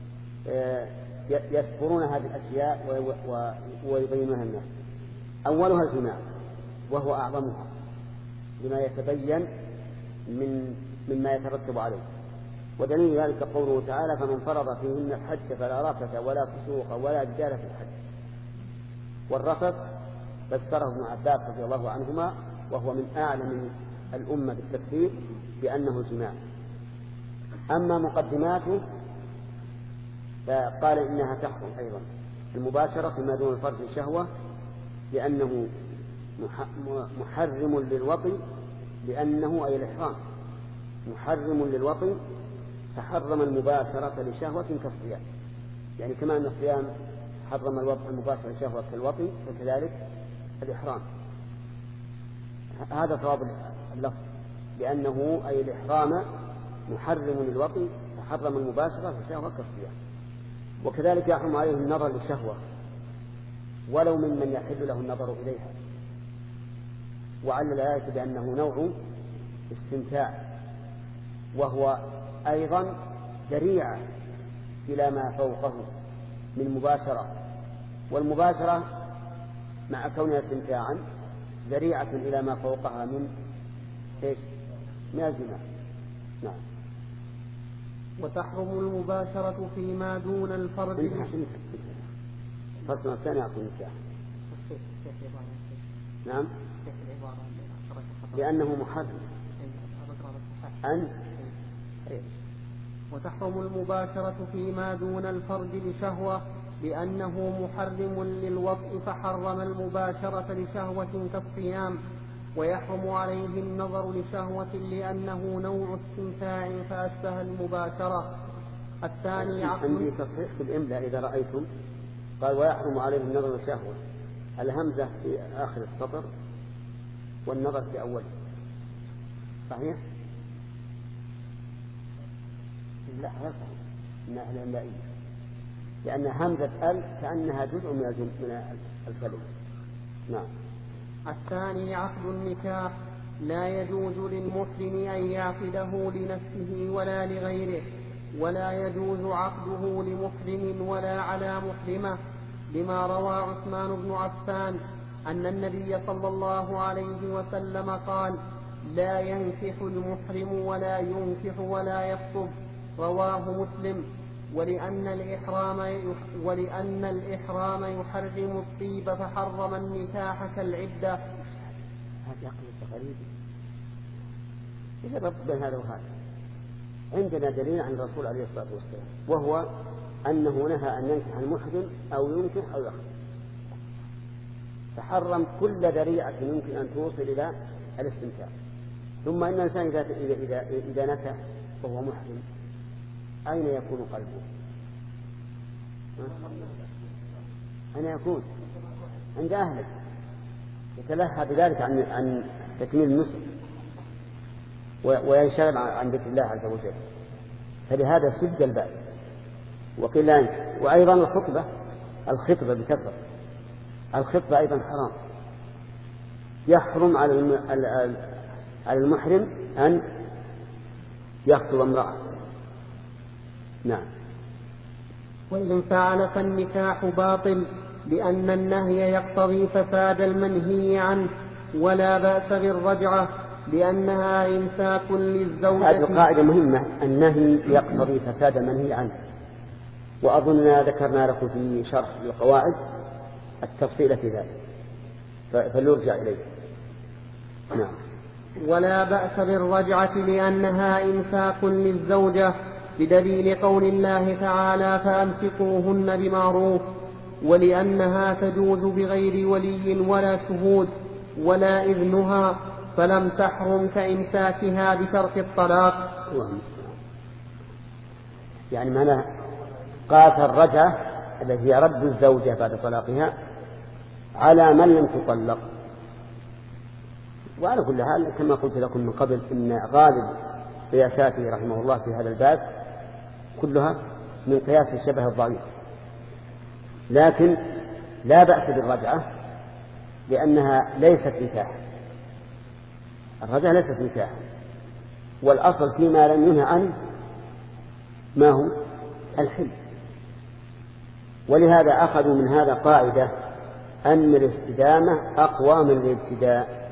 يذكرون هذه الأشياء ويبينونها الناس. أولها الجماع، وهو أعظمها لما يتبين من مما يترتب عليه. ودليل ذلك قوله تعالى فمن فرض فيهن الحج فلا رفث ولا فسوق ولا جدال في الحج. والرفث فسره ابن عباس رضي الله عنهما، وهو من أعلم الأمة بالتفسير بأنه الجماع. أما مقدماته فقال إنها تحرم أيضا، المباشرة فيما دون الفرج شهوة لأنه محرم للوطي، لأنه أي الإحرام محرم للوطي، فحرم المباشرة لشهوة كالصيام. يعني كما أن الصيام حرم الوطي المباشرة لشهوة كالوطي، فكذلك الإحرام. هذا صواب اللفظ، لأنه أي الإحرام محرم للوطي، فحرم المباشرة لشهوة كالصيام. وكذلك يحرم عليه النظر لشهوة ولو ممن يحل له النظر إليها. وعلل الآية بأنه نوع استمتاع، وهو أيضا ذريعة إلى ما فوقه من مباشرة، والمباشرة مع كونها استمتاعا ذريعة إلى ما فوقها من إيش؟ من الزنا. نعم. وتحرم المباشرة فيما دون الفرج. فصل الثاني يعطي النكاح. نعم. لأنه محرم أن وتحرم المباشرة فيما دون الفرج لشهوة لأنه محرم للوطء، فحرم المباشرة لشهوة كالصيام. ويحرم عليه النظر لشهوة لأنه نوع استمتاع فأشبه المباشرة. الثاني عقل. عندي تصحيح في الإملاء إذا رأيتم، قال ويحرم عليه النظر لشهوة، الهمزة في آخر السطر والنظر في أوله، صحيح؟ لا لا صحيح، إنها الإملائية، لأن همزة ال كأنها جزء من الكلمة. نعم. الثاني عقد النكاح، لا يجوز للمحرم أن يعقده لنفسه ولا لغيره، ولا يجوز عقده لمحرم ولا على محرمة، لما روى عثمان بن عفان أن النبي صلى الله عليه وسلم قال: لا ينكح المحرم ولا ينكح ولا يخطب، رواه مسلم. ولأن الإحرام ولأن الإحرام يحرم الطيب فحرم النكاح كالعدة. هذا عقل غريب، إذا ربط بين هذا وهذا. عندنا دليل عن الرسول عليه الصلاة والسلام، وهو أنه نهى أن ينكح المحرم أو ينكح أو يخطب، فحرم كل ذريعة يمكن أن توصل إلى الاستمتاع. ثم إن الإنسان إذا, إذا, إذا نكح وهو محرم أين يكون قلبه؟ أين يكون؟ عند أهله، يتلهى بذلك عن, عن تكميل النسك وينشغل عن ذكر الله عز وجل، فلهذا سد الباب. وقيل وأيضا الخطبة الخطبة بكثرة الخطبة أيضا حرام، يحرم على المحرم أن يخطب امرأة. نعم. وإن فعل فالنكاح باطل، لأن النهي يقتضي فساد المنهي عنه، ولا بأس بالرجعة لأنها إمساك للزوجة. هذه قاعدة مهمة، النهي يقتضي فساد المنهي عنه، وأظننا ذكرنا لكم في شرح القواعد التفصيل في ذلك، فليرجع إليه. نعم. ولا بأس بالرجعة لأنها إمساك للزوجة، بدليل قول الله تعالى: فأمسكوهن بمعروف، ولأنها تجوز بغير ولي ولا شهود ولا إذنها، فلم تحرم كإمساكها بترك الطلاق. يعني معنى قاس الرجعة التي هي رد الزوجة بعد طلاقها على من لم تطلق. وعلى كل حال كما قلت لكم من قبل إن غالب قياساته رحمه الله في هذا الباب كلها من قياس الشبه الضعيف، لكن لا بأس بالرجعة لأنها ليست نكاح. الرجعة ليست نكاح، والأصل فيما لم ينهى عنه ما هو الحل. ولهذا أخذوا من هذا قاعدة أن الاستدامة أقوى من الابتداء،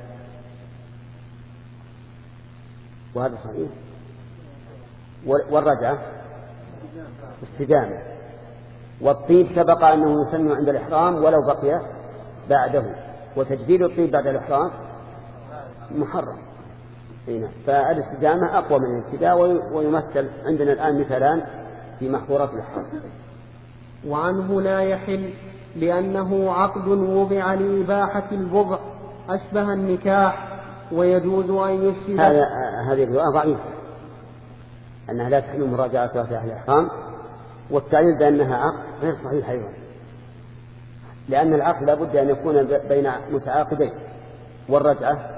وهذا صحيح. والرجعة استدامة، والطيب سبق أنه يسن عند الإحرام ولو بقي بعده، وتجديد الطيب بعد الإحرام محرم. فالاستدامة أقوى من الابتداء، ويمثل عندنا الآن مثالان في محظورات الإحرام. وعنه لا يحل لأنه عقد وضع لإباحة البضع أشبه النكاح، ويجوز أن يشهد. هذا هذه الرواية ضعيفة، أنها لا تحل مراجعتها في أهل الإحرام، والتعليل بأنها عقد غير صحيح أيضا، لأن العقد لابد أن يكون بين متعاقدين، والرجعة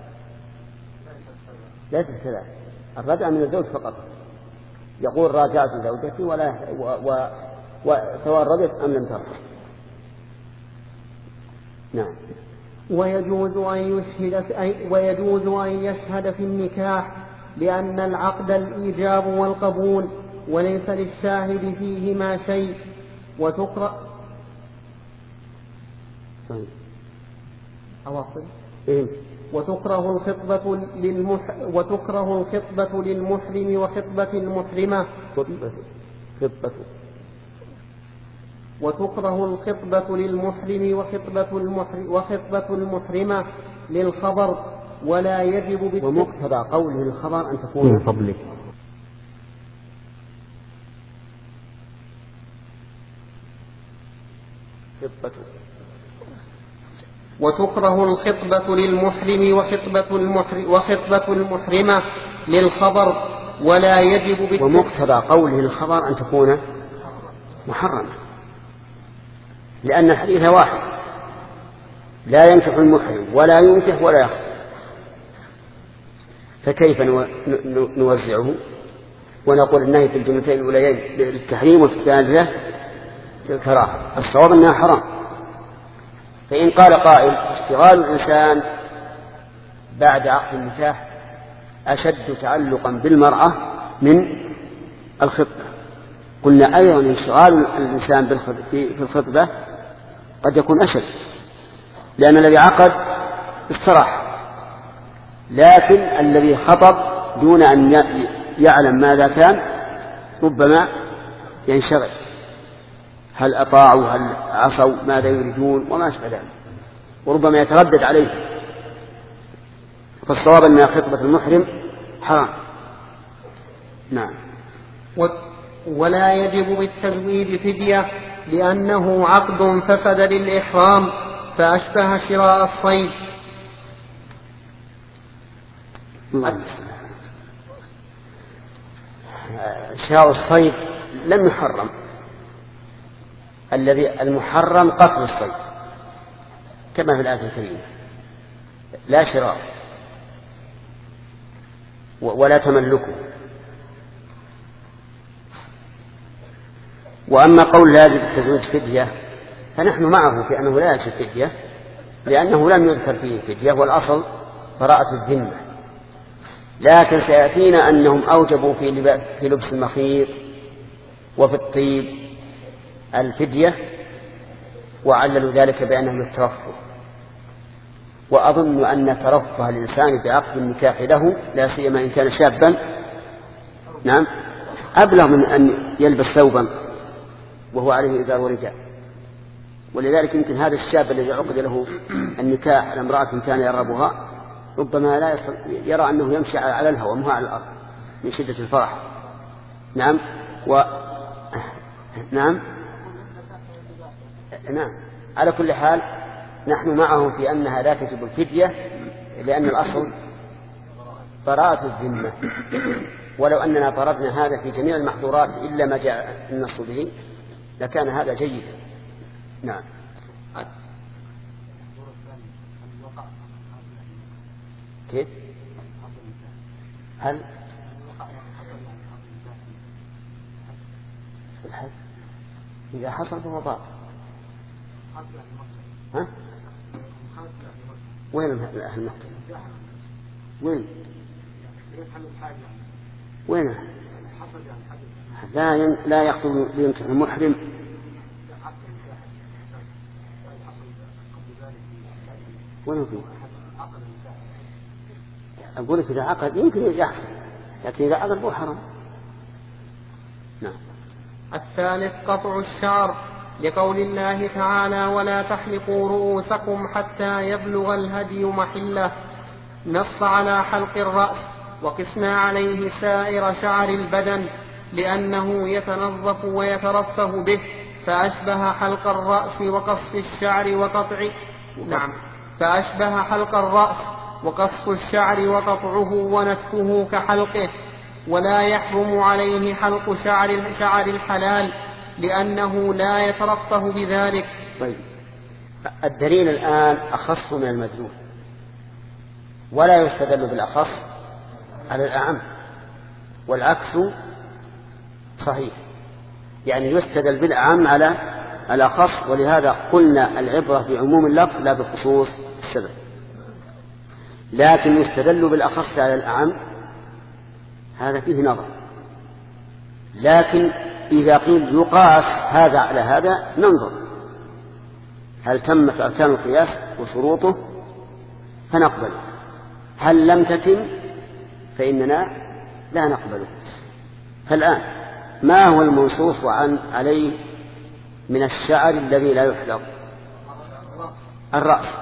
ليست كذلك. الرجعة من الزوج فقط، يقول راجعت زوجتي ولا و... و... وسواء رضيت أم لم ترضى. نعم. ويجوز أن يشهد ويجوز أن يشهد في النكاح، لأن العقد الإيجاب والقبول، وليس للشاهد فيهما شيء. وتقرأ صحيح. أواصل. إيه؟ وتكره الخطبة للمح... وتكره الخطبة للمحرم وخطبة المحرمة. خطبة. خطبة. وتكره الخطبة للمحرم وخطبة المحرم وخطبة المحرمة للخبر، ولا يجب بالت... ومقتضى قوله الخبر أن تكون من فضلك. خطبة. وتكره الخطبة للمحرم وخطبة المحرم وخطبة المحرمة للخبر، ولا يجب بالت... ومقتضى قوله الخبر أن تكون محرمة، لأن الحديث واحد: لا ينكح المحرم ولا ينكح ولا يخطب. فكيف نوزعه ونقول النهي في الجملتين الأوليين للتحريم وفي الثالثة للكراهة؟ الصواب أنها حرام. فإن قال قائل: اشتغال الإنسان بعد عقد النكاح أشد تعلقا بالمرأة من الخطبة، قلنا أيضا انشغال الإنسان في الخطبة قد يكون أشد، لأن الذي عقد استراح، لكن الذي خطب دون أن يعلم ماذا كان ربما ينشغل، هل أطاعوا هل عصوا ماذا يريدون وما أشبه ذلك، وربما يتردد عليه. فالصواب أن خطبة المحرم حرام. نعم. ولا يجب بالتزويج فدية، لأنه عقد فسد للإحرام، فأشبه شراء الصيد. شراء الصيد لم يحرم، الذي المحرم قتل الصيد كما في الآية الكريمة، لا شراء ولا تملكه. وأما قول لا يجب التزويج فدية فنحن معه في أنه لا يجب فدية، لأنه لم يذكر فيه فدية، والأصل براءة الذمة. لكن سيأتينا أنهم أوجبوا في لبس المخيط وفي الطيب الفدية، وعللوا ذلك بأنه للترفه. وأظن أن ترفه الإنسان بعقد النكاح له، لا سيما إن كان شابا، نعم، أبلغ من أن يلبس ثوبا وهو عليه إزار ورداء. ولذلك يمكن هذا الشاب الذي عقد له النكاح على امرأة كان يرغبها ربما لا يرى أنه يمشي على الهواء مو على الأرض من شدة الفرح. نعم. و... نعم. نعم. على كل حال نحن معهم في أنها لا تجب الفدية، لأن الأصل براءة الذمة. ولو أننا طردنا هذا في جميع المحظورات إلا ما جاء النص به لكان هذا جيدا. نعم. كيف؟ هل الحد إذا حصل فهو باطل؟ ها؟ وين أهل مكة؟ وين؟ وين؟ لا ين... لا يخطب لينكح المحرم. وين فيه؟ أقول لك إذا عقد يمكن يحصل، لكن إذا عقد هو حرام. نعم. الثالث قطع الشعر، لقول الله تعالى: ولا تحلقوا رؤوسكم حتى يبلغ الهدي محله. نص على حلق الرأس، وقسنا عليه سائر شعر البدن، لأنه يتنظف ويترفه به، فأشبه حلق الرأس وقص الشعر وقطع نعم فأشبه حلق الرأس وقص الشعر وقطعه ونتفه كحلقه، ولا يحرم عليه حلق شعر شعر الحلال لأنه لا يترفه بذلك. طيب، الدليل الآن أخص من المدلول، ولا يستدل بالأخص على الأعم، والعكس صحيح، يعني يستدل بالأعم على الأخص، ولهذا قلنا العبرة بعموم اللفظ لا بخصوص السبب. لكن يستدل بالأخص على الأعم، هذا فيه نظر. لكن إذا قيل يقاس هذا على هذا ننظر هل تمت أركان القياس وشروطه فنقبله، هل لم تتم فإننا لا نقبله. فالآن ما هو المنصوص عن عليه من الشعر الذي لا يحلق؟ الرأس،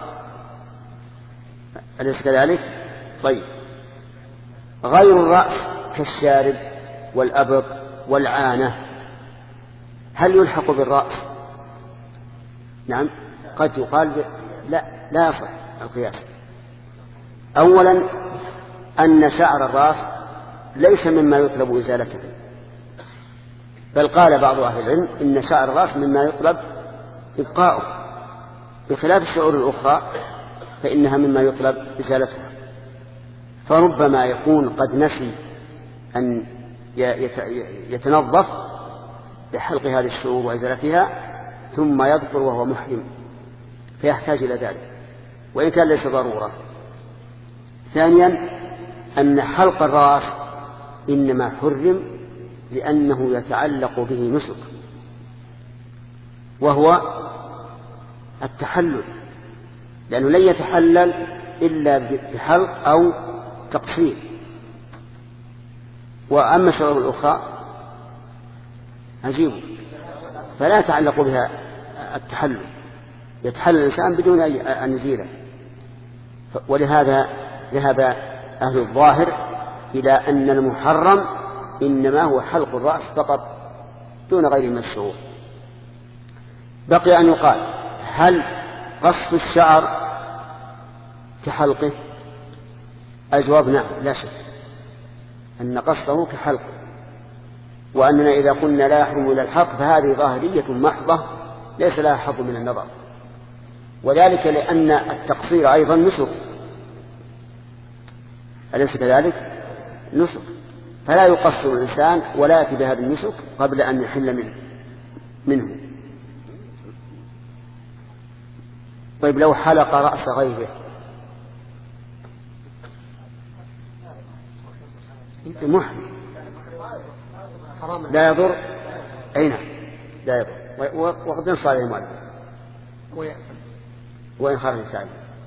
أليس كذلك؟ طيب، غير الرأس كالشارب والأبط والعانة هل يلحق بالرأس؟ نعم، قد يقال ب... لا لا يصح القياس. أولا أن شعر الرأس ليس مما يطلب إزالته، بل قال بعض أهل العلم إن شعر الرأس مما يطلب إبقاؤه، بخلاف الشعور الأخرى فإنها مما يطلب إزالتها. فربما يكون قد نسي أن يتنظف بحلق هذه الشعور وإزالتها ثم يذكر وهو محرم فيحتاج إلى ذلك، وإن كان ليس ضرورة. ثانيا أن حلق الرأس إنما حرم لأنه يتعلق به نسك، وهو التحلل، لأنه لن يتحلل إلا بحلق أو تقصير. وأما الشعور الأخرى عجيب فلا يتعلق بها التحلل، يتحلل الإنسان بدون أن يزيله. ولهذا ذهب أهل الظاهر إلى أن المحرم إنما هو حلق الرأس فقط دون غير من الشعور. بقي أن يقال هل قص الشعر كحلقه؟ الجواب نعم، لا شك أن قصه كحلقه، وأننا إذا قلنا لا يحرم إلى الحلق فهذه ظاهرية محضة ليس لها حظ من النظر، وذلك لأن التقصير أيضا نسك، أليس كذلك؟ نسك، فلا يقصر الإنسان ولا يأتي بهذا النسك قبل أن يحل منه, منه. طيب لو حلق رأس غيره محرم لا يضر؟ أي نعم لا يضر، وقد ينصى عليه المؤلف وإن خرج الثاني.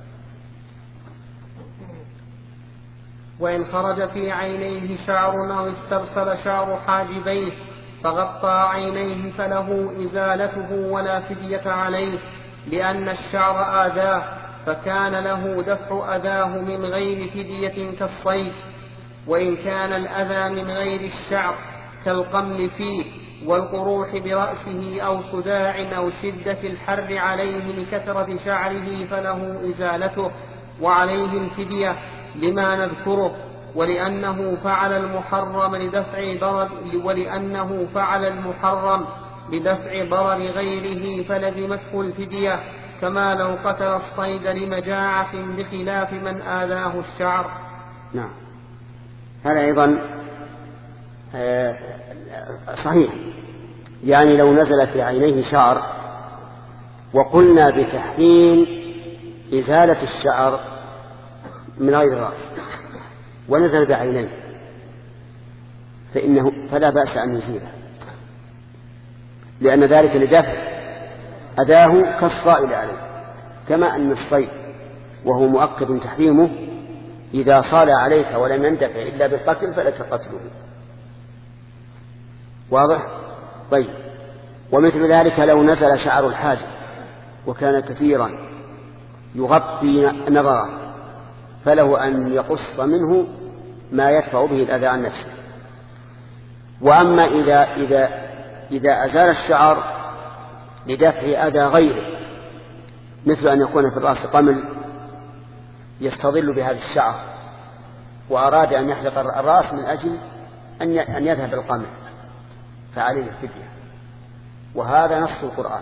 وإن خرج في عينيه شعر أو استرسل شعر حاجبيه فغطى عينيه فله إزالته ولا فدية عليه، لأن الشعر آذاه فكان له دفع أذاه من غير فدية كالصيد. وإن كان الأذى من غير الشعر كالقمل فيه والقروح برأسه أو صداع أو شدة الحر عليه لكثرة شعره فله إزالته وعليه الفدية لما نذكره، ولأنه فعل المحرم لدفع ضرر ولأنه فعل المحرم لدفع ضرر غيره فلزمته الفدية، كما لو قتل الصيد لمجاعة بخلاف من آذاه الشعر. نعم، هذا أيضا صحيح، يعني لو نزل في عينيه شعر وقلنا بتحريم إزالة الشعر من غير الرأس ونزل بعينيه فإنه فلا بأس أن يزيله، لأن ذلك لدفع أذاه كالصائل عليه، كما أن الصيد وهو مؤكد تحريمه إذا صال عليك ولم يندفع إلا بالقتل فلك قتله. واضح؟ طيب، ومثل ذلك لو نزل شعر الحاجب وكان كثيرا يغطي نظره فله أن يقص منه ما يدفع به الأذى عن نفسه. وأما إذا, إذا, إذا أزال الشعر لدفع أذى غيره، مثل أن يكون في الرأس قمل يستظل بهذا الشعر وأراد أن يحلق الرأس من أجل أن يذهب القمل فعليه الفدية، وهذا نص القرآن.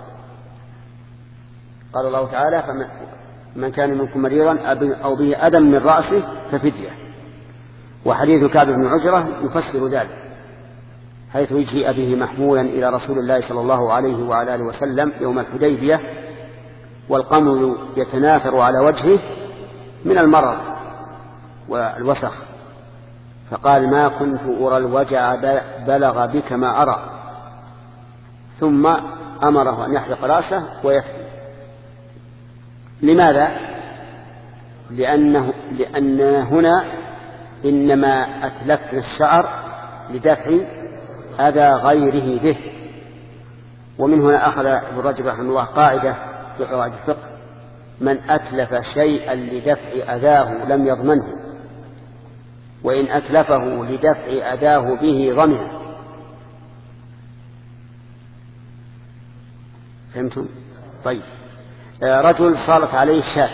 قال الله تعالى: فمن كان منكم مريضا أو به أذى من رأسه ففدية. وحديث كعب بن عجرة يفسر ذلك، حيث يجيء به محمولا إلى رسول الله صلى الله عليه وعلى آله وسلم يوم الحديبية والقمل يتناثر على وجهه من المرض والوسخ، فقال: ما كنت أرى الوجع بلغ بك ما أرى، ثم أمره أن يحلق رأسه ويفدي. لماذا؟ لأنه لأن هنا إنما أتلفنا الشعر لدفع أذى غيره به. ومن هنا أخذ ابن رجب رحمه الله قاعدة في قواعد الفقه: من أتلف شيئا لدفع أذاه لم يضمنه، وإن أتلفه لدفع أذاه به ضمنه. فهمتم؟ طيب، رجل صالت عليه شاة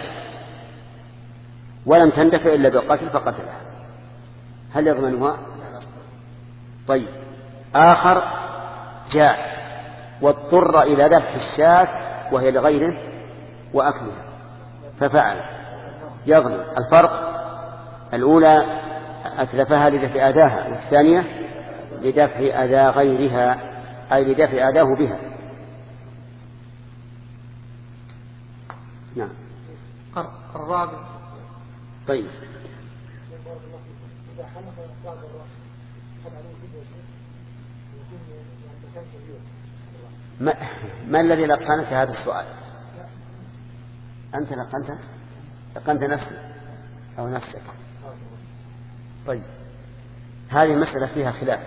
ولم تندفع إلا بالقتل فقتلها، هل يضمنها؟ طيب، آخر جاء واضطر إلى ذبح الشاة وهي لغيره وأكلها ففعل، يضمن. الفرق: الأولى أتلفها لدفع أذاها، والثانية لدفع أذى غيرها، أي لدفع أذاه بها. نعم. الرابع. طيب، ما, ما الذي لقنك هذا السؤال؟ أنت لقنت لقنت نفسك أو نفسك؟ طيب، هذه المسألة فيها خلاف.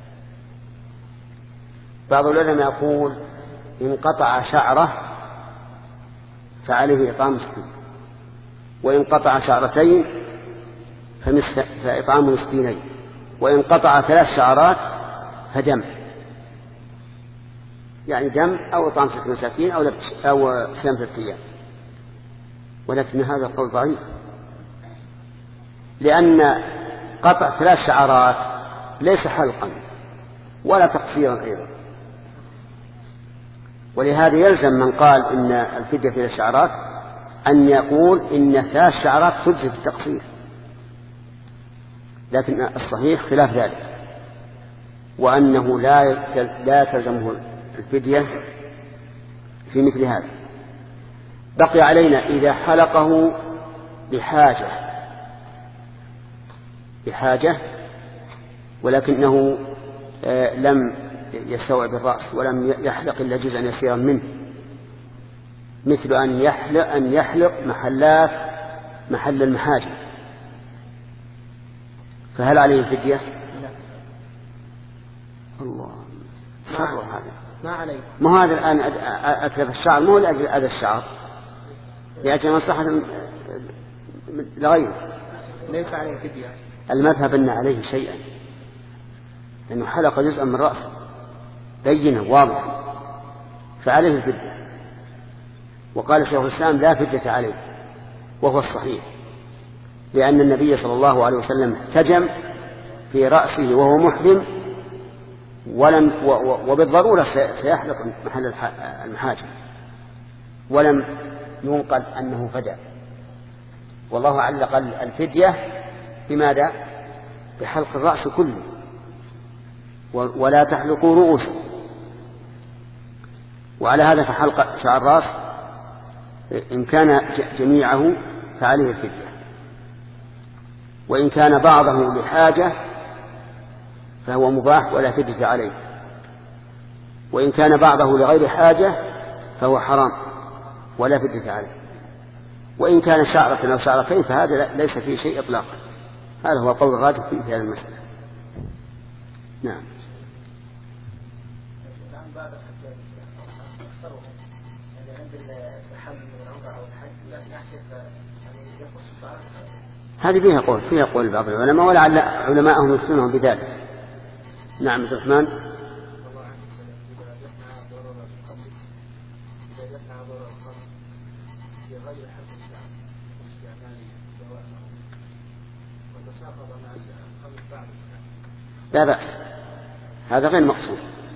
بعض العلماء يقول إن قطع شعره فعليه إطعام مسكين، وإن قطع شعرتين فإطعام مسكينين، وإن قطع ثلاث شعرات فدم، يعني دم أو إطعام ست مساكين أو أو صيام ثلاثة أيام. ولكن هذا القول ضعيف، لأن قطع ثلاث شعرات ليس حلقا ولا تقصيرا أيضا، ولهذا يلزم من قال إن الفدية في الشعرات أن يقول إن ثلاث شعرات تجزي بالتقصير، لكن الصحيح خلاف ذلك، وأنه لا لا تلزمه الفدية في مثل هذا. بقي علينا إذا حلقه بحاجة بحاجة ولكنه لم يستوعب الرأس ولم يحلق إلا جزءا يسيرا منه، مثل أن يحلق, أن يحلق محلات محل المحاجم، فهل عليه الفدية؟ الله صبر هذا ما عليه. ما هو هذا الآن أتلف الشعر مو لأجل أذى الشعر، لأجل مصلحة لغيره، ليس عليه فدية. المذهب أن عليه شيئا، لأنه حلق جزءا من رأسه بينه واضحا فعليه الفدية. وقال شيخ الإسلام لا فدية عليه، وهو الصحيح، لأن النبي صلى الله عليه وسلم احتجم في رأسه وهو محرم، ولم وبالضرورة سيحلق محل المحاجم، ولم ينقل أنه فدى. والله علق الفدية بماذا؟ بحلق الرأس كله، ولا تحلقوا رؤوسه. وعلى هذا فحلق شعر الرأس إن كان جميعه فعليه الفدية، وإن كان بعضه لحاجة فهو مباح ولا فدية عليه، وإن كان بعضه لغير حاجة فهو حرام ولا فدية عليه، وإن كان شعرة أو شعرتين فهذا ليس فيه شيء إطلاقا. هذا هو قول الراجح في هذه المسألة. نعم. هذه فيها قول فيها قول بعض العلماء، ولعل علماءهم يفتونهم بذلك. نعم عبد الرحمن. لا بأس، هذا غير مقصود.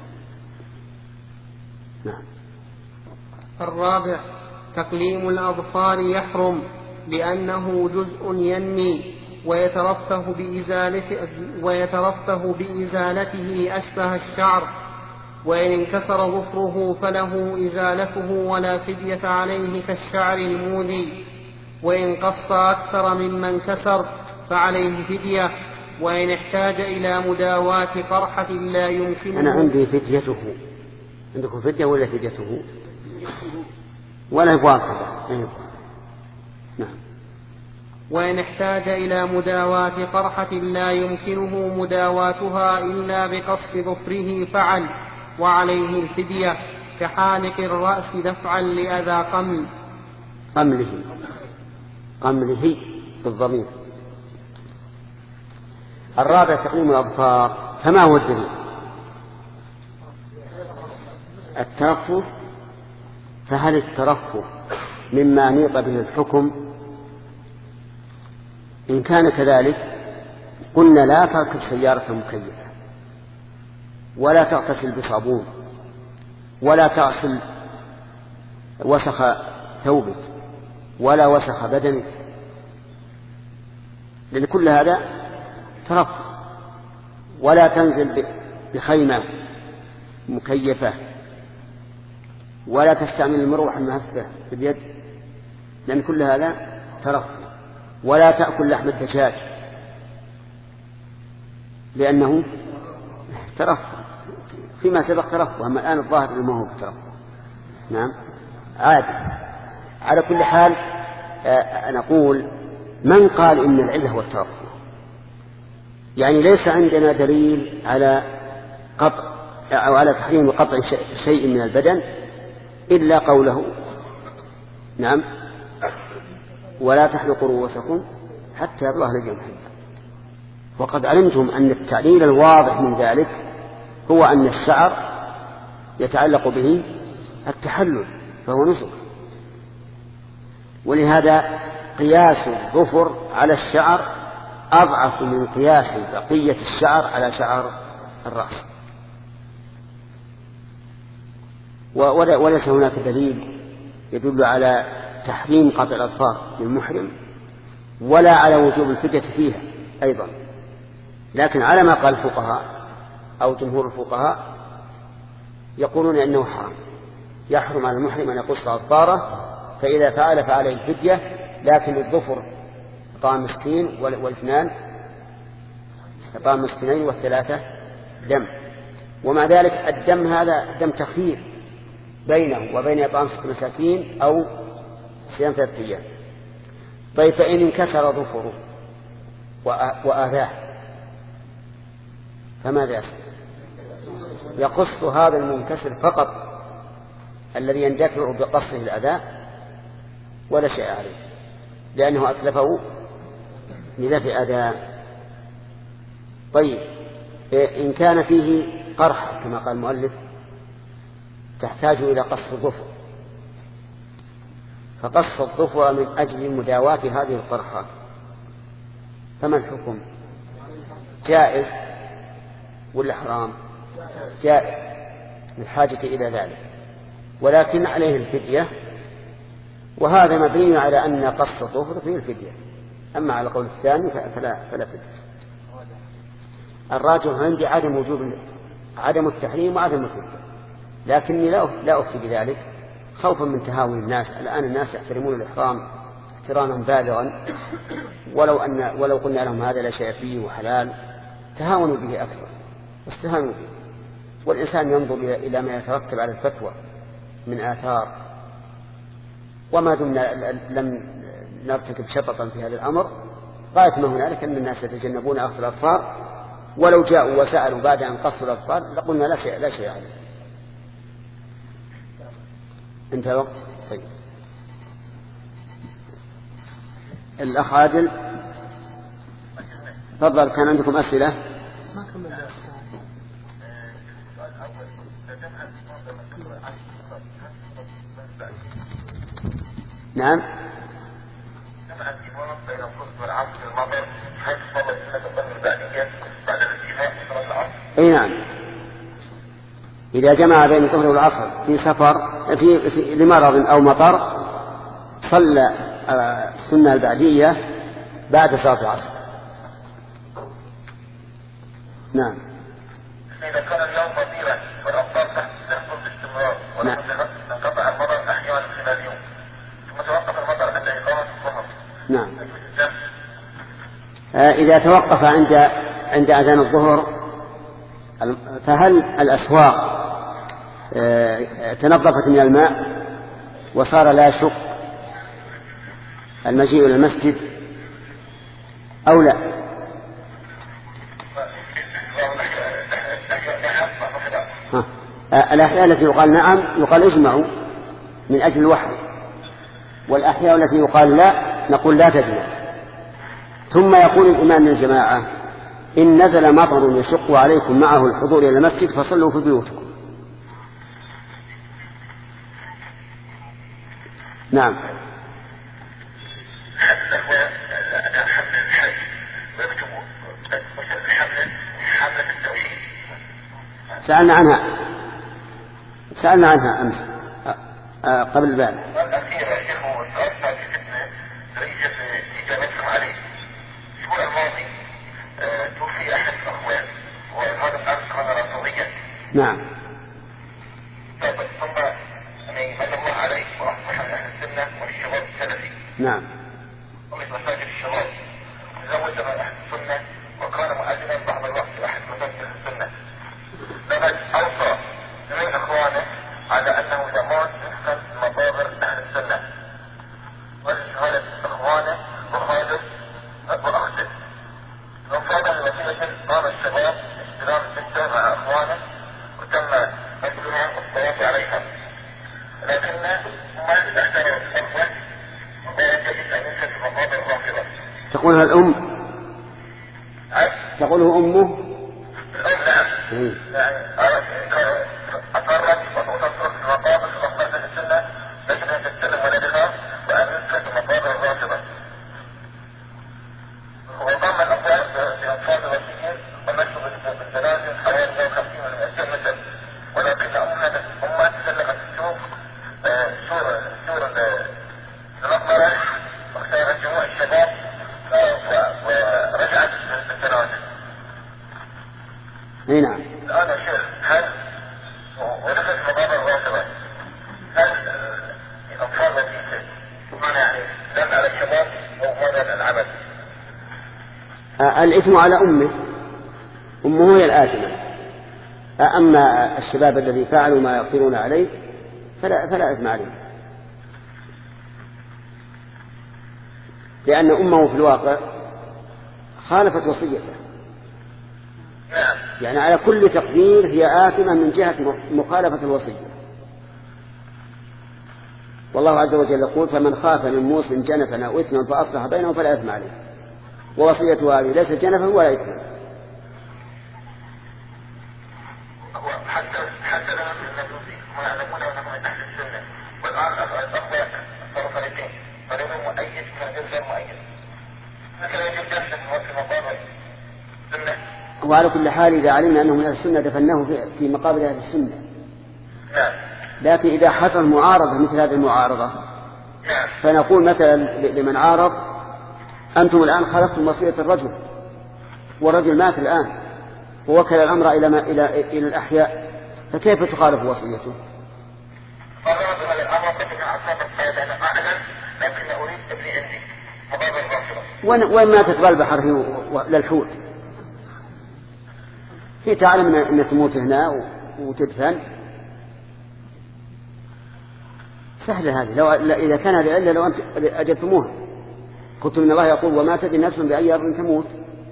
نعم. الرابع تقليم الأظفار يحرم لأنه جزء ينمي ويترفه بإزالته, ويترفه بإزالته أشبه الشعر، وإن انكسر ظفره فله إزالته ولا فدية عليه كالشعر المودي، وإن قص أكثر مما انكسر فعليه فدية، وإن احتاج إلى مداواة قرحة لا يمكنه. أنا عندي فديته، عندكم فدية ولا فديته؟ ولا يبغى كذا. نعم. وإن احتاج إلى مداواة قرحة لا يمكنه مداواتها إلا بقص ظفره فعل، وعليه الفدية كحالق الرأس دفعا لأذى قمل. قمله قمله بالضمير. الرابع تقليم الأظفار. فما هو الدليل؟ الترفه. فهل الترفه مما نيط به الحكم؟ إن كان كذلك قلنا لا تركب سيارة مكيفة، ولا تغتسل بصابون، ولا تغسل وسخ ثوبك، ولا وسخ بدنك، لأن كل هذا ترفه. ولا تنزل بخيمة مكيفة، ولا تستعمل المروحة المهفة في اليد، لأن كل هذا ترفه. ولا تأكل لحم الدجاج لأنه ترفه، فيما سبق ترفه، أما الآن الظاهر أنه هو ترفه. نعم عادي. على كل حال نقول من قال إن العلة هو الترفه؟ يعني ليس عندنا دليل على قطع أو على تحريم قطع شيء من البدن إلا قوله نعم ولا تحلقوا رؤوسكم حتى يبلغ الأجل محله. وقد علمتم أن التعليل الواضح من ذلك هو أن الشعر يتعلق به التحلل فهو نسك، ولهذا قياس الظفر على الشعر أضعف من قياس بقية الشعر على شعر الرأس. وليس هناك دليل يدل على تحريم قطع الأظفار للمحرم ولا على وجوب الفدية فيها أيضا، لكن على ما قال الفقهاء أو جمهور الفقهاء يقولون إنه حرام، يحرم على المحرم أن يقص أظفاره، فإذا فعل فعليه الفدية، لكن الظفر إطعام مسكين والاثنان إطعام مسكينين والثلاثة دم. ومع ذلك الدم هذا دم تخيير بينه وبين إطعام ست مساكين أو صيام ثلاثة أيام. طيب فإن انكسر ظفره وآذاه فماذا يصنع؟ يقص هذا المنكسر فقط الذي يندفع بقصه الأذى ولا شيء عليه، لأنه أتلفه لدفع أذى. طيب إن كان فيه قرحة كما قال المؤلف تحتاج إلى قص الظفر، فقص الظفر من أجل مداواة هذه القرحة، فما الحكم؟ جائز ولا حرام؟ جائز للحاجة إلى ذلك، ولكن عليه الفدية، وهذا مبني على أن قص الظفر فيه الفدية. أما على القول الثاني فلا, فلا فدية. الراجح عندي عدم وجوب عدم التحريم وعدم الفدية، لكني لا أفتي بذلك خوفا من تهاون الناس. الآن الناس يحترمون الإحرام احتراما بالغا، ولو أن ولو قلنا لهم هذا لا شيء فيه وحلال تهاونوا به أكثر واستهانوا به. والإنسان ينظر إلى ما يترتب على الفتوى من آثار، وما دمنا لم نرتكب شططا في هذا الأمر غاية ما هنالك أن الناس يتجنبون أخذ الأظفار، ولو جاءوا وسألوا بعد أن قصوا الأظفار لقلنا لا شيء لا شيء عليه. انتهى وقت. طيب الأخ عادل تفضل، كان عندكم أسئلة؟ نعم. جمع الإمام بين الصبح والعصر المغرب حيث صلى السنة الظهر البعدية بعد الانتهاء من صلاة أي نعم. إذا جمع بين الظهر والعصر في سفر في, في لمرض أو مطر صلى السنة البعدية بعد صلاة العصر. نعم. إذا كان اليوم مطيرا والأمطار تحصل باستمرار ولم تنقطع المطر أحيانا خلال اليوم ثم توقف المطر عند إقامة الظهر. نعم. آه إذا توقف عند عند أذان الظهر فهل الأسواق آه تنظفت من الماء وصار لا يشق المجيء إلى المسجد أو لا؟ الأحياء التي يقال نعم يقال اجمعوا من أجل الوحي، والأحياء التي يقال لا نقول لا تجمع. ثم يقول الإمام للجماعة إن نزل مطر يشق عليكم معه الحضور إلى المسجد فصلوا في بيوتكم. نعم. سألنا عنها سألنا عنها أمس قبل الباب. والأخيرة يجب أربعة فتنة رئيسة إجابتكم عليه. الأسبوع الماضي توفي أحد الأخوان وهذا الآن كان رسوليا. نعم. ثم يعني من الله عليه وأصبح من أهل السنة والشباب السلفي. نعم. ومن مساجد الشباب تزوج من أهل السنة وكان مؤذنا بعض الوقت أحد مساجد السنة. لقد أوصى من إخوانه على أنه يموت يحسن مقابر أهل السنة وشهادة إخوانه وخالد وأخته. وفاضل وسيلة قام الشباب استلام الستة مع إخوانه وتم مسلها والصلاة عليها، لكن ما يستحسنوا الأخوة ولا يجب أن ينسى في مقابر الرافضة. تقولها الأم؟ تقوله أمه؟ الأم نعم. يعني أقرت وتصرف في مقابر مقابر السنة لكن أن تستلم ولدها وأن ينسى في مقابر الرافضة. وقام الأخوة بأطفال وسيين ومشوا بالجنازة حوالي مئة وخمسين ومئتين متر، ولكن أمها تسلقت السوق سور سور المقبرة واختارت جموع الشباب ورجعت بالجنازة. اي نعم. الآن يا شيخ هل ودخلت مقابر الرافضة هل الأطفال وسيلة معنى يعني دم على الشباب أو ماذا العمل؟ الإثم على أمه، أمه هي الآثمة. أما الشباب الذي فعلوا ما يقدرون عليه فلا, فلا إثم عليه، لأن أمه في الواقع خالفت وصيته. يعني على كل تقدير هي آثمة من جهة مخالفة الوصية. والله عز وجل يقول فمن خاف من موص جنفا أو إثما فأصلح بينه فلا إثم عليه، ووصية هذه ليست جنفا ولا إثما. حتى حتى لما المجوسي هم يعلمون أنهم من أهل السنة، والآن الأخوة صاروا فريقين، فريق مؤيد وفريق غير مؤيد. مثلا يجب جلسة في مقابر السنة. وعلى كل حال إذا علمنا أنه من أهل السنة دفناه في, في مقابر أهل السنة. نعم. لكن إذا حصل معارضة مثل هذه المعارضة نعم. فنقول مثلا لمن عارض أنتم الآن خالفتم وصية الرجل والرجل مات الآن ووكل الأمر إلى, ما إلى, إلى الأحياء، فكيف تخالف وصيته؟ فالرجل الأمر قد أعصاب الصيد أنا أعلم لكن أريد ابني عندي مقابر الرافضة. وين ماتت بالبحر للحوت؟ هي تعلم أن تموت هنا وتدفن سهلة هذه. لو إذا كان هذه العلة لو أنت أجبتموها قلت إن الله يقول وما تدري نفس بأي أرض تموت.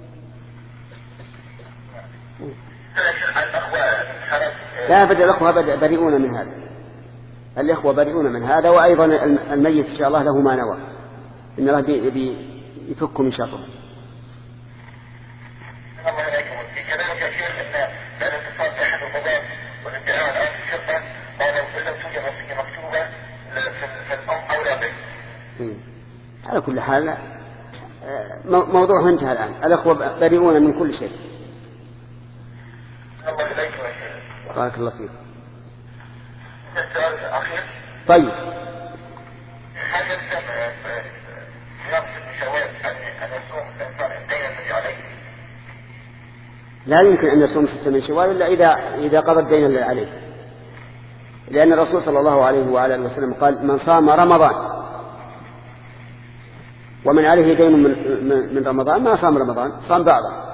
لا بد الأخوة بريئون من هذا، الإخوة بريئون من هذا، وأيضا الميت إن شاء الله له ما نوى إن الله يفك من شره. الله عليكم. في كذلك يا شيخ أن لا الاتصال بأحد القضاة والادعاء الآن في الشرطة قالوا إن لم توجد وصية مكتوبة في الأم أو لا بيت. على كل حال موضوع انتهى الآن، الأخوة بريئون من كل شيء. الله إليك يا شيخ. بارك الله فيك. السؤال الأخير. طيب. هل يلزم صيام ست شوال أن يصوم الإنسان الدين الذي عليه؟ لا يمكن أن يصوم ستة من شوال إلا إذا إذا قضى الدين الذي عليه، لأن الرسول صلى الله عليه وعلى آله وسلم قال: من صام رمضان ومن عليه دين من, من رمضان ما صام رمضان، صام بعضه.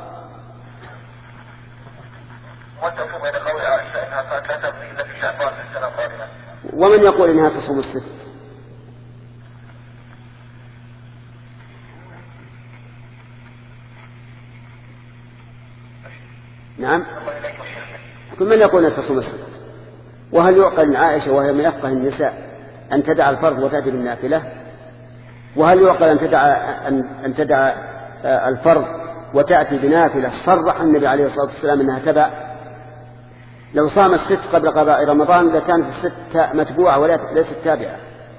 وتفهم إلى قول عائشة أنها قالت لا تقضي إلا في شعبان في السنة القادمة. ومن يقول إنها تصوم الست؟ نعم، كل من يقول أنها تصوم الست. وهل يعقل عائشة وهي من أفقه النساء أن تدع الفرض وتأتي بالنافلة؟ وهل يعقل أن تدع أن, أن تدع الفرض وتأتي بنافلة صرح النبي عليه الصلاة والسلام أنها تبع؟ لو صام الست قبل قضاء رمضان لكانت الست متبوعة وليست تابعة.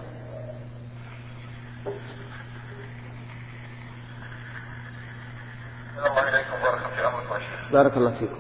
بارك الله فيكم.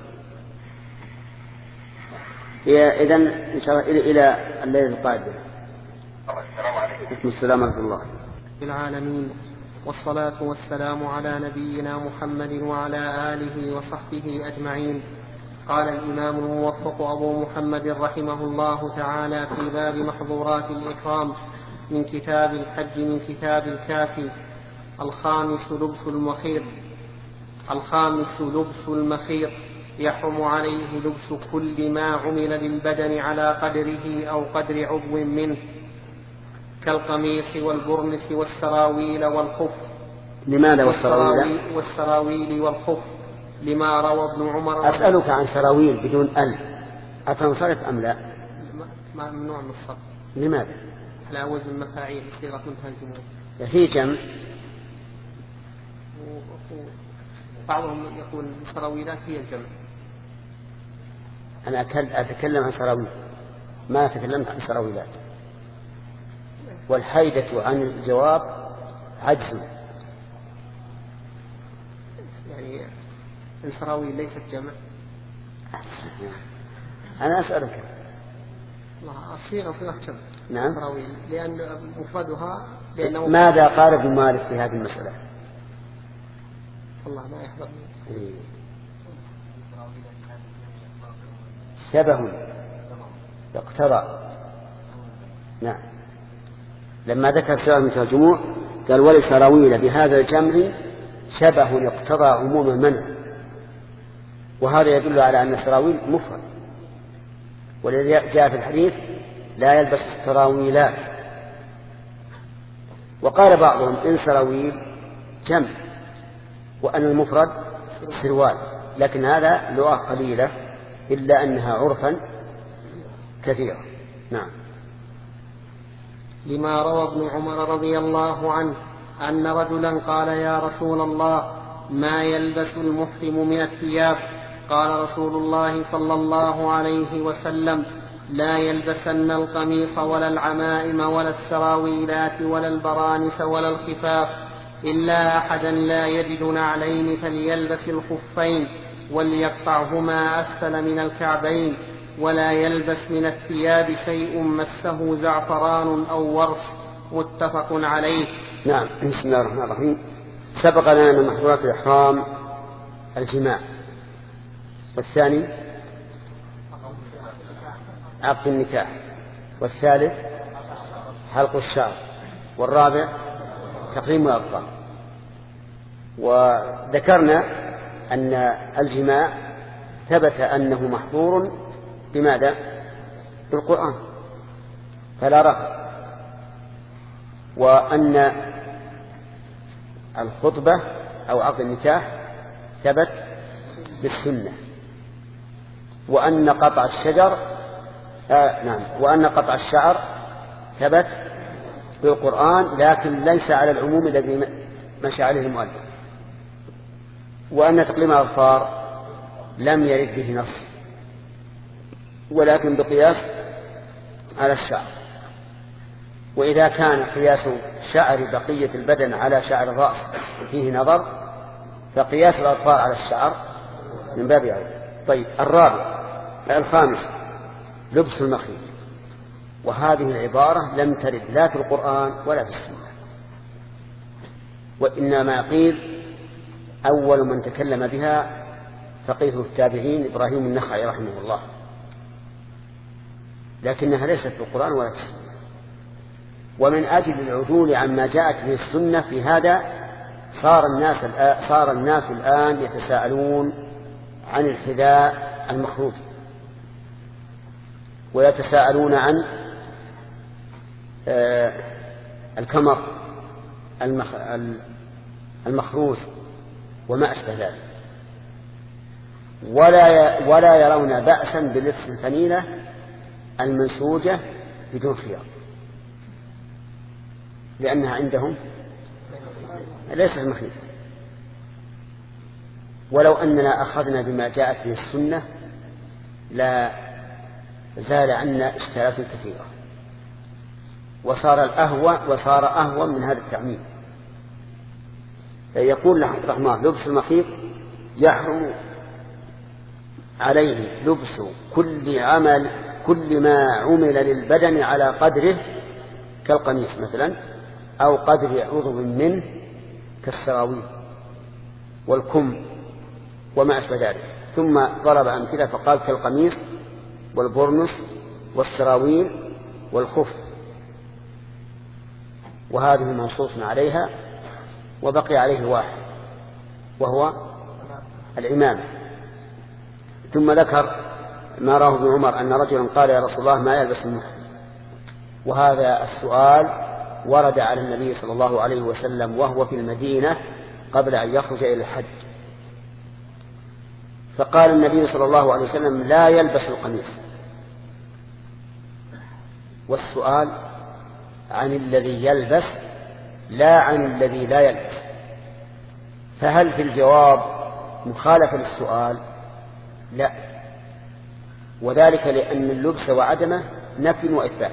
إذن إن شاء الله إلى الليلة القادمة. السلام عليكم. السلام ورحمة الله. العالمين، والصلاة والسلام على نبينا محمد وعلى آله وصحبه أجمعين. قال الإمام الموفق أبو محمد رحمه الله تعالى في باب محظورات الإحرام من كتاب الحج من كتاب الكافي: الخامس لبس المخيط. الخامس لبس المخيط، يحرم عليه لبس كل ما عمل للبدن على قدره أو قدر عضو منه، كالقميص والبرنس والسراويل والخف. لماذا والسراويل؟ والسراويل والخف لما روى ابن عمر. أسألك عن سراويل بدون ال، أتنصرف أم لا؟ ممنوع من الصرف. لماذا؟ على وزن مفاعيل صيغة منتهى الجموع. في جمع. بعضهم يقول سراويلات هي الجمع. أنا أتكلم عن سراويل، ما تكلمت عن سراويلات. والحيدة عن الجواب عجز. يعني السراويل ليست جمع. أنا أسألك. الصيغة صيغة جمع. نعم. سراويل لأن مفردها لأنه. ماذا قال ابن مالك في هذه المسألة؟ والله ما يحضرني. إيه. شبه اقتضى. نعم. لما ذكر سؤال مثل الجموع قال: ولسراويل بهذا الجمع شبه اقتضى عموم المنع. وهذا يدل على أن السراويل مفرد، والذي جاء في الحديث: لا يلبس السراويلات. وقال بعضهم: إن سراويل جمع وأن المفرد سروال، لكن هذا لغة قليلة إلا أنها عرفا كثيرة. نعم. لما روى ابن عمر رضي الله عنه أن رجلا قال: يا رسول الله، ما يلبس المحرم من الثياب؟ قال رسول الله صلى الله عليه وسلم: لا يلبسن القميص ولا العمائم ولا السراويلات ولا البرانس ولا الخفاف، إلا أحدا لا يجد نعلين فليلبس الخفين وليقطعهما أسفل من الكعبين، ولا يلبس من الثياب شيء مسه زعفران أو ورس. متفق عليه. نعم. بسم الله الرحمن الرحيم. سبق لنا من محظورات الإحرام الجماع، والثاني عقد النكاح، والثالث حلق الشعر، والرابع تقليم الأظفار. وذكرنا أن الجماع ثبت أنه محظور بماذا؟ بالقرآن فلا رفض، وأن الخطبة أو عقد النكاح ثبت بالسنة، وأن قطع الشجر آه نعم وأن قطع الشعر ثبت بالقرآن، لكن ليس على العموم الذي مشى عليه المؤلف، وأن تقليم الأظفار لم يرد به نص، ولكن بقياس على الشعر. وإذا كان قياس شعر بقية البدن على شعر الرأس فيه نظر، فقياس الأظفار على الشعر من باب أولى. طيب الرابع الخامس لبس المخيط، وهذه العبارة لم ترد لا في القرآن ولا في السنة، وإنما قيل أول من تكلم بها فقيه التابعين إبراهيم النخعي رحمه الله، لكنها ليست في القرآن ولا في السنة. ومن أجل العدول عما جاءت به السنة في هذا صار الناس صار الناس الآن يتساءلون عن الحذاء المخروط، ويتساءلون عن الكمر المخروط وما أشبه ذلك، ولا ولا يرون بأسا بلبس الفنيلة المنسوجة بدون خياط، لأنها عندهم ليست مخيطة. ولو أننا أخذنا بما جاءت به السنة لا زال عنا إشكالات كثيرة، وصار الأهوى وصار أهوى من هذا التعميم. يقول عبد الرحمن لبس المخيط يحرم عليه لبس كل عمل كل ما عمل للبدن على قدره كالقميص مثلا، أو قدر عضو منه كالسراويل والكم وما أشبه ذلك. ثم ضرب أمثلة فقال كالقميص والبرنس والسراويل والخف، وهذه منصوص عليها. وبقي عليه واحد وهو العمامة. ثم ذكر ما راه ابن عمر أن رجلا قال يا رسول الله ما يلبس المحرم، وهذا السؤال ورد على النبي صلى الله عليه وسلم وهو في المدينة قبل أن يخرج إلى الحج، فقال النبي صلى الله عليه وسلم لا يلبس القميص، والسؤال عن الذي يلبس لا عن الذي لا يلبس، فهل في الجواب مخالفة للسؤال؟ لا، وذلك لأن اللبس وعدمه نفي وإثبات،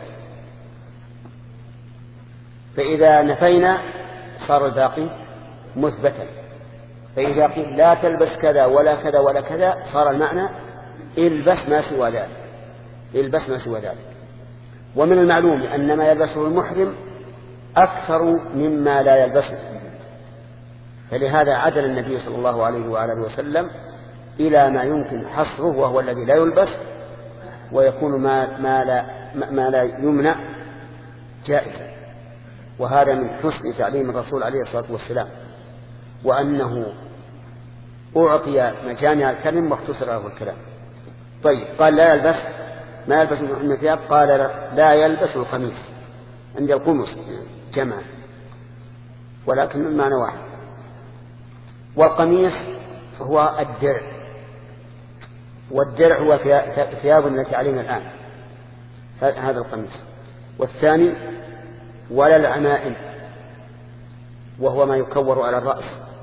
فإذا نفينا صار الباقي مثبتا، فإذا قيل لا تلبس كذا ولا كذا ولا كذا صار المعنى البس ما سوى ذلك، البس ما سوى ذلك. ومن المعلوم أن ما يلبسه المحرم أكثر مما لا يلبسه، فلهذا عدل النبي صلى الله عليه وآله وسلم إلى ما يمكن حصره وهو الذي لا يلبس، ويكون ما, ما, لا, ما لا يمنع جائزا. وهذا من حسن تعليم الرسول عليه الصلاة والسلام، وأنه أعطي مجامع الكلم واختصر له الكلام. طيب قال لا يلبس ما يلبس من الثياب، قال لا يلبس القميص عند القمص جمع، ولكن المعنى واحد. والقميص هو الدرع، والدرع هو ثياب التي علينا الآن هذا القميص. والثاني ولا العمائم وهو ما يكور على الرأس.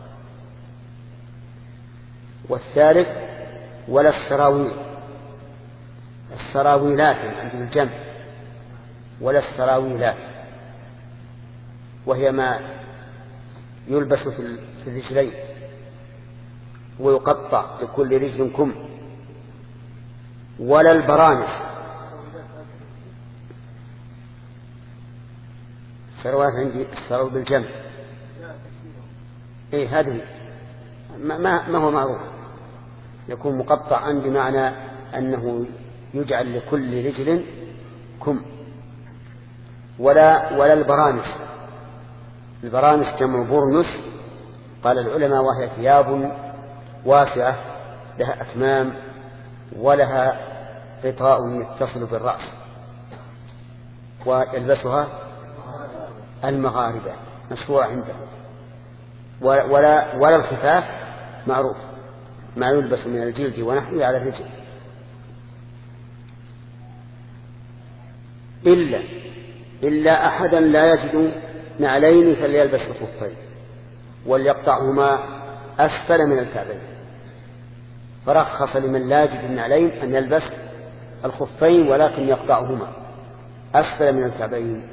والثالث ولا السراويل، السراويلات عند الجمع، ولا السراويلات وهي ما يلبس في الرجلين ويقطع لكل رجل كم. ولا البرانس، السروات عندي السرو بالجمع، ايه هذه ما, ما هو معروف، يكون مقطعا بمعنى أنه يجعل لكل رجل كم. ولا ولا البرانس، البرانس جمع برنس، قال العلماء وهي ثياب واسعة لها أكمام ولها غطاء يتصل بالرأس، ويلبسها المغاربة مشهورة عندهم. ولا, ولا الخفاف معروف ما يلبس من الجلد ونحوه على الرجل، إلا إلا أحدا لا يجد نعلين فليلبس الخفين وليقطعهما أسفل من الكعبين، فرخص لمن لا يجد النعلين أن يلبس الخفين ولكن يقطعهما أسفل من الكعبين.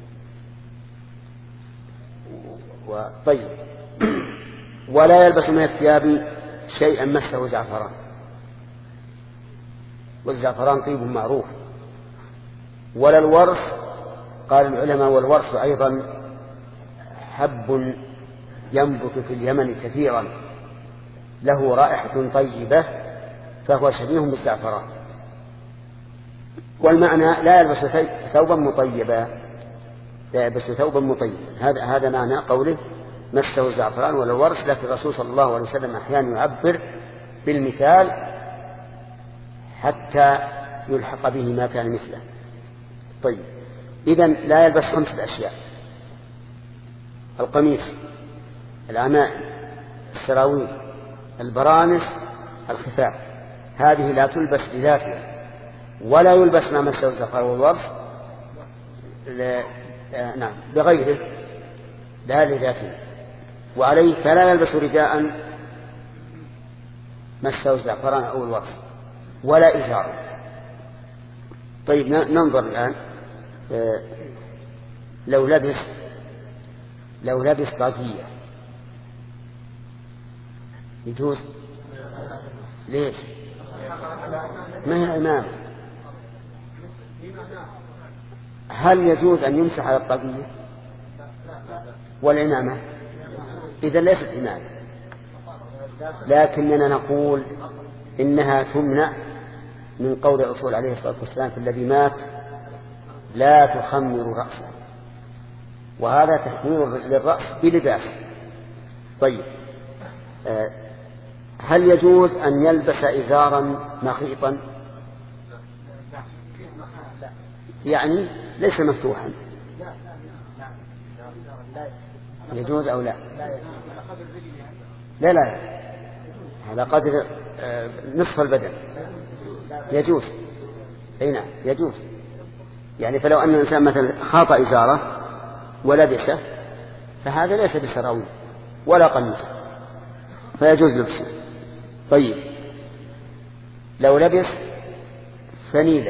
طيب ولا يلبس من الثياب شيئا مسه زعفران، والزعفران طيب معروف. ولا الورس، قال العلماء والورس أيضا حب ينبت في اليمن كثيرا له رائحة طيبة فهو شبيه بالزعفران. والمعنى لا يلبس ثوبا مطيبا، لا يلبس ثوبا مطيبا. هذا هذا معنى قوله مسه الزعفران ولا الورس. لكن الرسول صلى الله عليه وسلم أحيانا يعبر بالمثال حتى يلحق به ما كان مثله. طيب، إذن لا يلبس خمسة أشياء: القميص، العمائم، السراويل، البرانس، الخفاف. هذه لا تلبس بذاتها، ولا يلبس ما مسه الزعفران والورس نعم بغيره لا لذاته. وعليه فلا يلبس رداء مسه الزعفران أو الورس ولا إزار. طيب ننظر الآن، لو لبس لو لبس طاقية يجوز؟ ليش؟ ما هي عمامة. هل يجوز أن يمسح على الطاقية والعمامة؟ إذا ليست عمامة، لكننا نقول إنها تمنع من قول الرسول عليه الصلاة والسلام في الذي مات: لا تخمر رأسه. وهذا تخمير للرأس بلباس. طيب، هل يجوز أن يلبس إزارا مخيطا؟ يعني ليس مفتوحا، يجوز أو لا؟ لا لا، على قدر نصف البدن يجوز. أي نعم يجوز. يعني فلو أن الإنسان مثلا خاط إزارة ولبسه فهذا ليس بسراويل ولا قميص فيجوز لبسه. طيب، لو لبس فنيلة،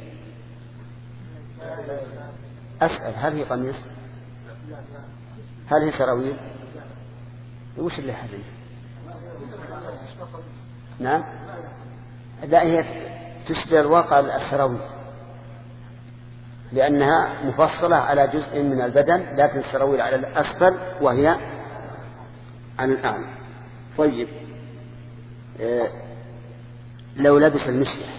أسأل هل هي قميص؟ هل هي سراويل؟ وش اللي حدث؟ نعم، لا، هي تشبه الواقع السراويل لأنها مفصلة على جزء من البدن، لكن السراويل على الأسفل وهي على الأعلى. طيب، آه لو لبس المشلح،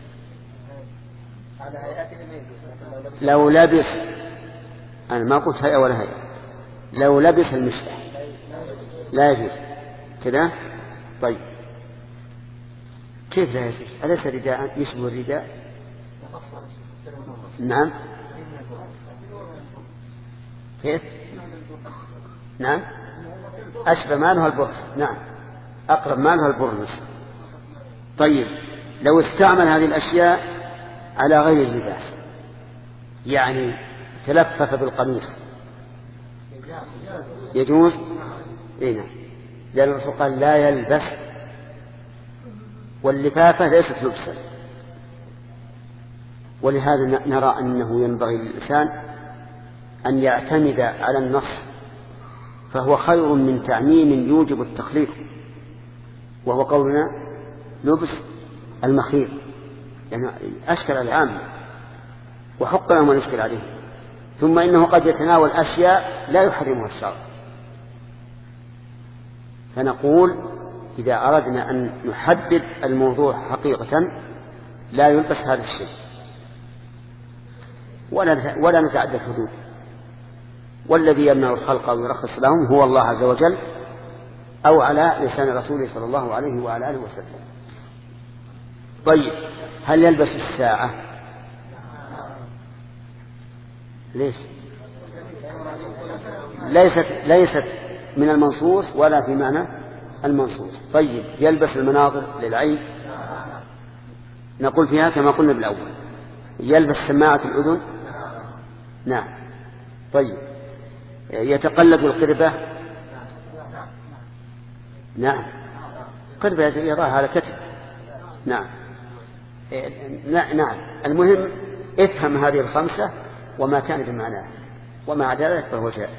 لو لبس، أنا ما قلت هيئة ولا هيئة، لو لبس المشلح لا يجوز كذا. طيب، كيف لا يجوز؟ أليس رداء يشبه الرداء؟ نعم. كيف؟ نعم، أشبه مالها البرص. نعم، أقرب مالها البرص. طيب، لو استعمل هذه الأشياء على غير اللباس، يعني تلفف بالقميص يجوز؟ إيه نعم، لأن الرسول قال لا يلبس، واللفافة ليست لبسا. ولهذا نرى أنه ينبغي للإنسان أن يعتمد على النص، فهو خير من تعميم يوجب التخليط، وهو قولنا لبس المخيط، يعني أشكل العام وحق لهم أن يشكل عليه. ثم إنه قد يتناول أشياء لا يحرمها الشرع. فنقول إذا أردنا أن نحدد الموضوع حقيقة لا يلبس هذا الشيء ولا ولا نتعدى الحدود. والذي يمنع الخلق ويرخص لهم هو الله عز وجل، أو على لسان رسوله صلى الله عليه وعلى آله وسلم. طيب، هل يلبس الساعة؟ ليش؟ ليست ليست من المنصوص ولا في معنى المنصوص. طيب، يلبس المناظر للعين؟ نقول فيها كما قلنا بالأول. يلبس سماعة الأذن؟ نعم. طيب، يتقلد القربة؟ نعم، قربة يضعها على كتف. نعم نعم. المهم افهم هذه الخمسة وما كان بمعناه، وما عدا ذلك فهو جائز.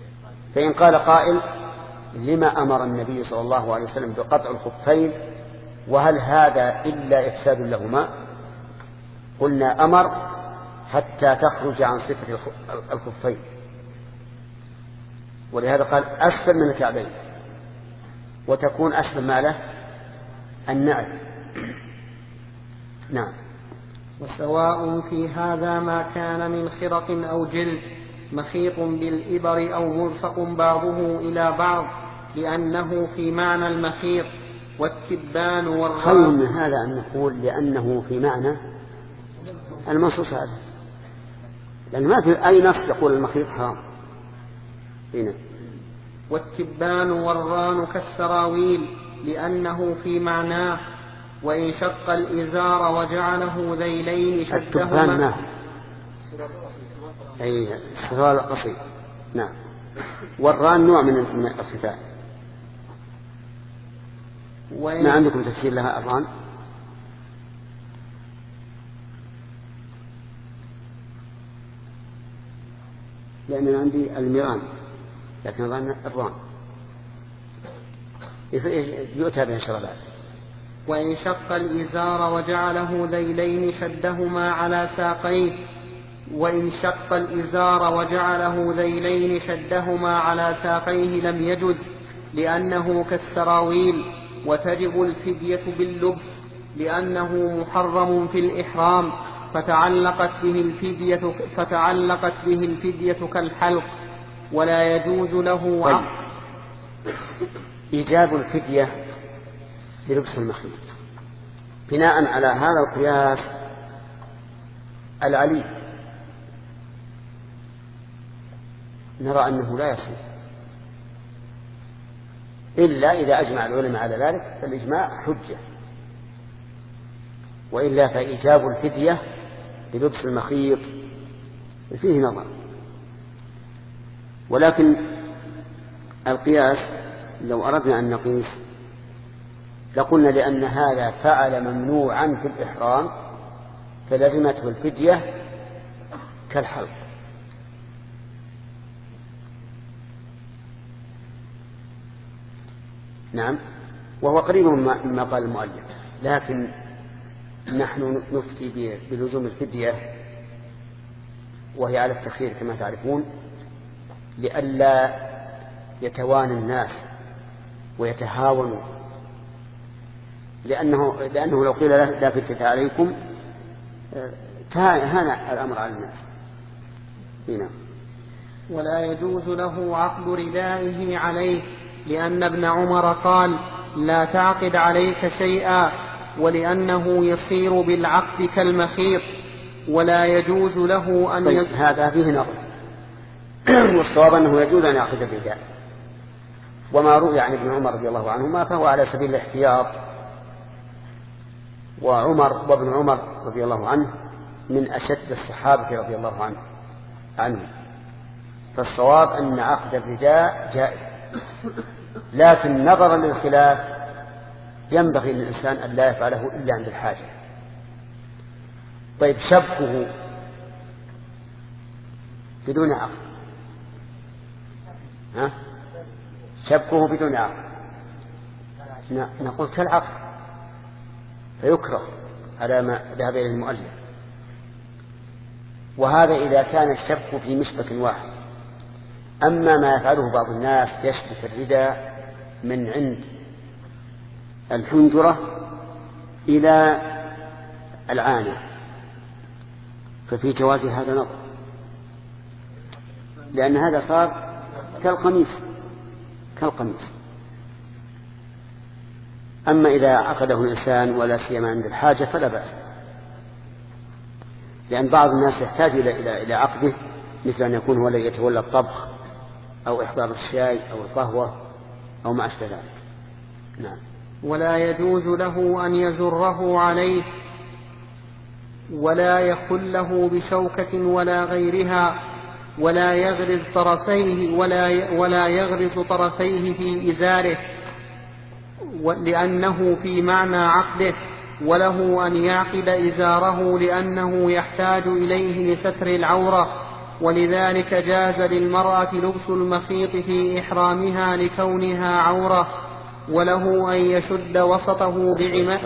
فإن قال قائل: لما أمر النبي صلى الله عليه وسلم بقطع الخفين وهل هذا إلا إفساد لهما؟ قلنا أمر حتى تخرج عن صفة الخفين، ولهذا قال أسفل من الكعبين، وتكون أسفل ما له النعل. نعم. وسواء في هذا ما كان من خرق أو جلد مخيط بالإبر أو ملصق بعضه إلى بعض، لأنه في معنى المخيط. والتبان والرام. خير من هذا أن نقول لأنه في معنى المنصوص هذا، لأن ما في أي نص يقول المخيط حرام. هنا. والتبان والران كالسراويل لأنه في معناه. وإن شق الإزار وجعله ذيلين شدهما. التبان ما أي السروال القصير. نعم. والران نوع من الخفاء. ما عندكم تفسير لها الران؟ لأن عندي الميران، لكن الران الران يؤتى به شربات. وإن شق الإزار وجعله ذيلين شدهما على ساقيه. وإن شق الإزار وجعله ذيلين شدهما على ساقيه لم يجز، لأنه كالسراويل. وتجب الفدية باللبس لأنه محرم في الإحرام، فتعلقت به الفدية فتعلقت به الفدية كالحلق، ولا يجوز له عقد. إيجاب الفدية بلبس المخيط بناء على هذا القياس العلي نرى أنه لا يصير إلا إذا أجمع العلماء على ذلك، فالإجماع حجة، وإلا فإيجاب الفدية بلبس المخيط فيه نظر. ولكن القياس لو أردنا أن نقيس لقلنا لأن هذا فعل ممنوعا في الإحرام فلزمته الفدية كالحلق. نعم. وهو قريب مما قال المؤلف، لكن نحن نفتي بلزوم الفدية وهي على التخيير كما تعرفون، لئلا يتوانى الناس ويتهاونوا، لأنه, لأنه لو قيل لا فتية عليكم هان الأمر على الناس. هنا. ولا يجوز له عقد ردائه عليه، لأن ابن عمر قال لا تعقد عليك شيئا، ولأنه يصير بالعقد كالمخيط. ولا يجوز له أن طيب هذا فيه نظر والصواب أنه يجوز أن يعقد الرداء، وما روي عن ابن عمر رضي الله عنهما فهو على سبيل الاحتياط، وعمر وابن عمر رضي الله عنه من أشد الصحابة رضي الله عنه عنه فالصواب أن عقد الرداء جائز، لكن نظرا للخلاف ينبغي للإنسان أن لا يفعله إلا عند الحاجة. طيب شبكه بدون عقد، ها؟ شبكه بدون عقد نقول كالعقد فيكره على ما ذهب إليه المؤلف. وهذا إذا كان الشبك في مشبك واحد. أما ما يفعله بعض الناس يشبك الرداء من عند الحنجرة إلى العانة ففي جواز هذا نظر، لأن هذا صار كالقميص كالقميص. أما إذا عقده الإنسان ولا سيما عند الحاجة فلا بأس، لأن بعض الناس يحتاج إلى إلى إلى عقده، مثل أن يكون هو الذي يتولى الطبخ أو إحضار الشاي أو القهوة أو ما أشبه ذلك. نعم. ولا يجوز له أن يزره عليه ولا يخله بشوكة ولا غيرها، ولا يغرز طرفيه ولا ولا يغرز طرفيه في إزاره، لأنه في معنى عقده. وله أن يعقد إزاره لأنه يحتاج إليه لستر العورة، ولذلك جاز للمرأة لبس المخيط في إحرامها لكونها عورة. وله أن يشد وسطه بعمامة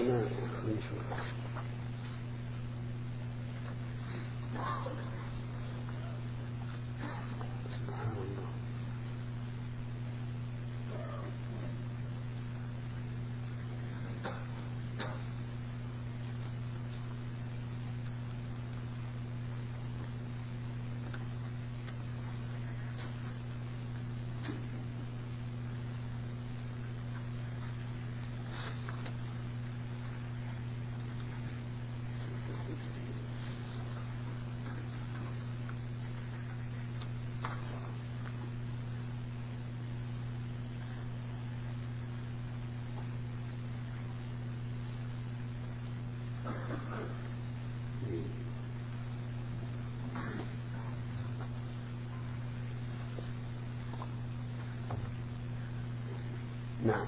نعم.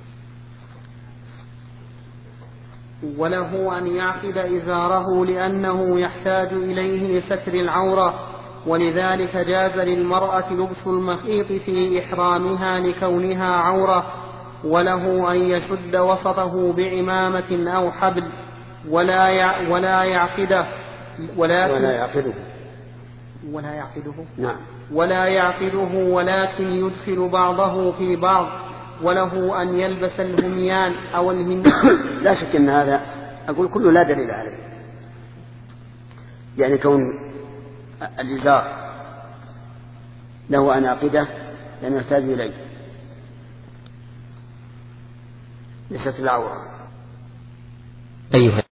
وله أن يعقد إزاره لأنه يحتاج إليه لستر العورة، ولذلك جاز للمرأة لبس المخيط في إحرامها لكونها عورة. وله أن يشد وسطه بعمامة أو حبل ولا يع ولا يعقده ولكن ولا يعقده ولا يعقده نعم ولا يعقده ولكن يدخل بعضه في بعض. وله أن يلبس الهميان أو الهميان. لا شك أن هذا أقول كله لا دليل عليه، يعني كون الإزار له أن يعقده لأنه يحتاج إليه لستر العورة. أيها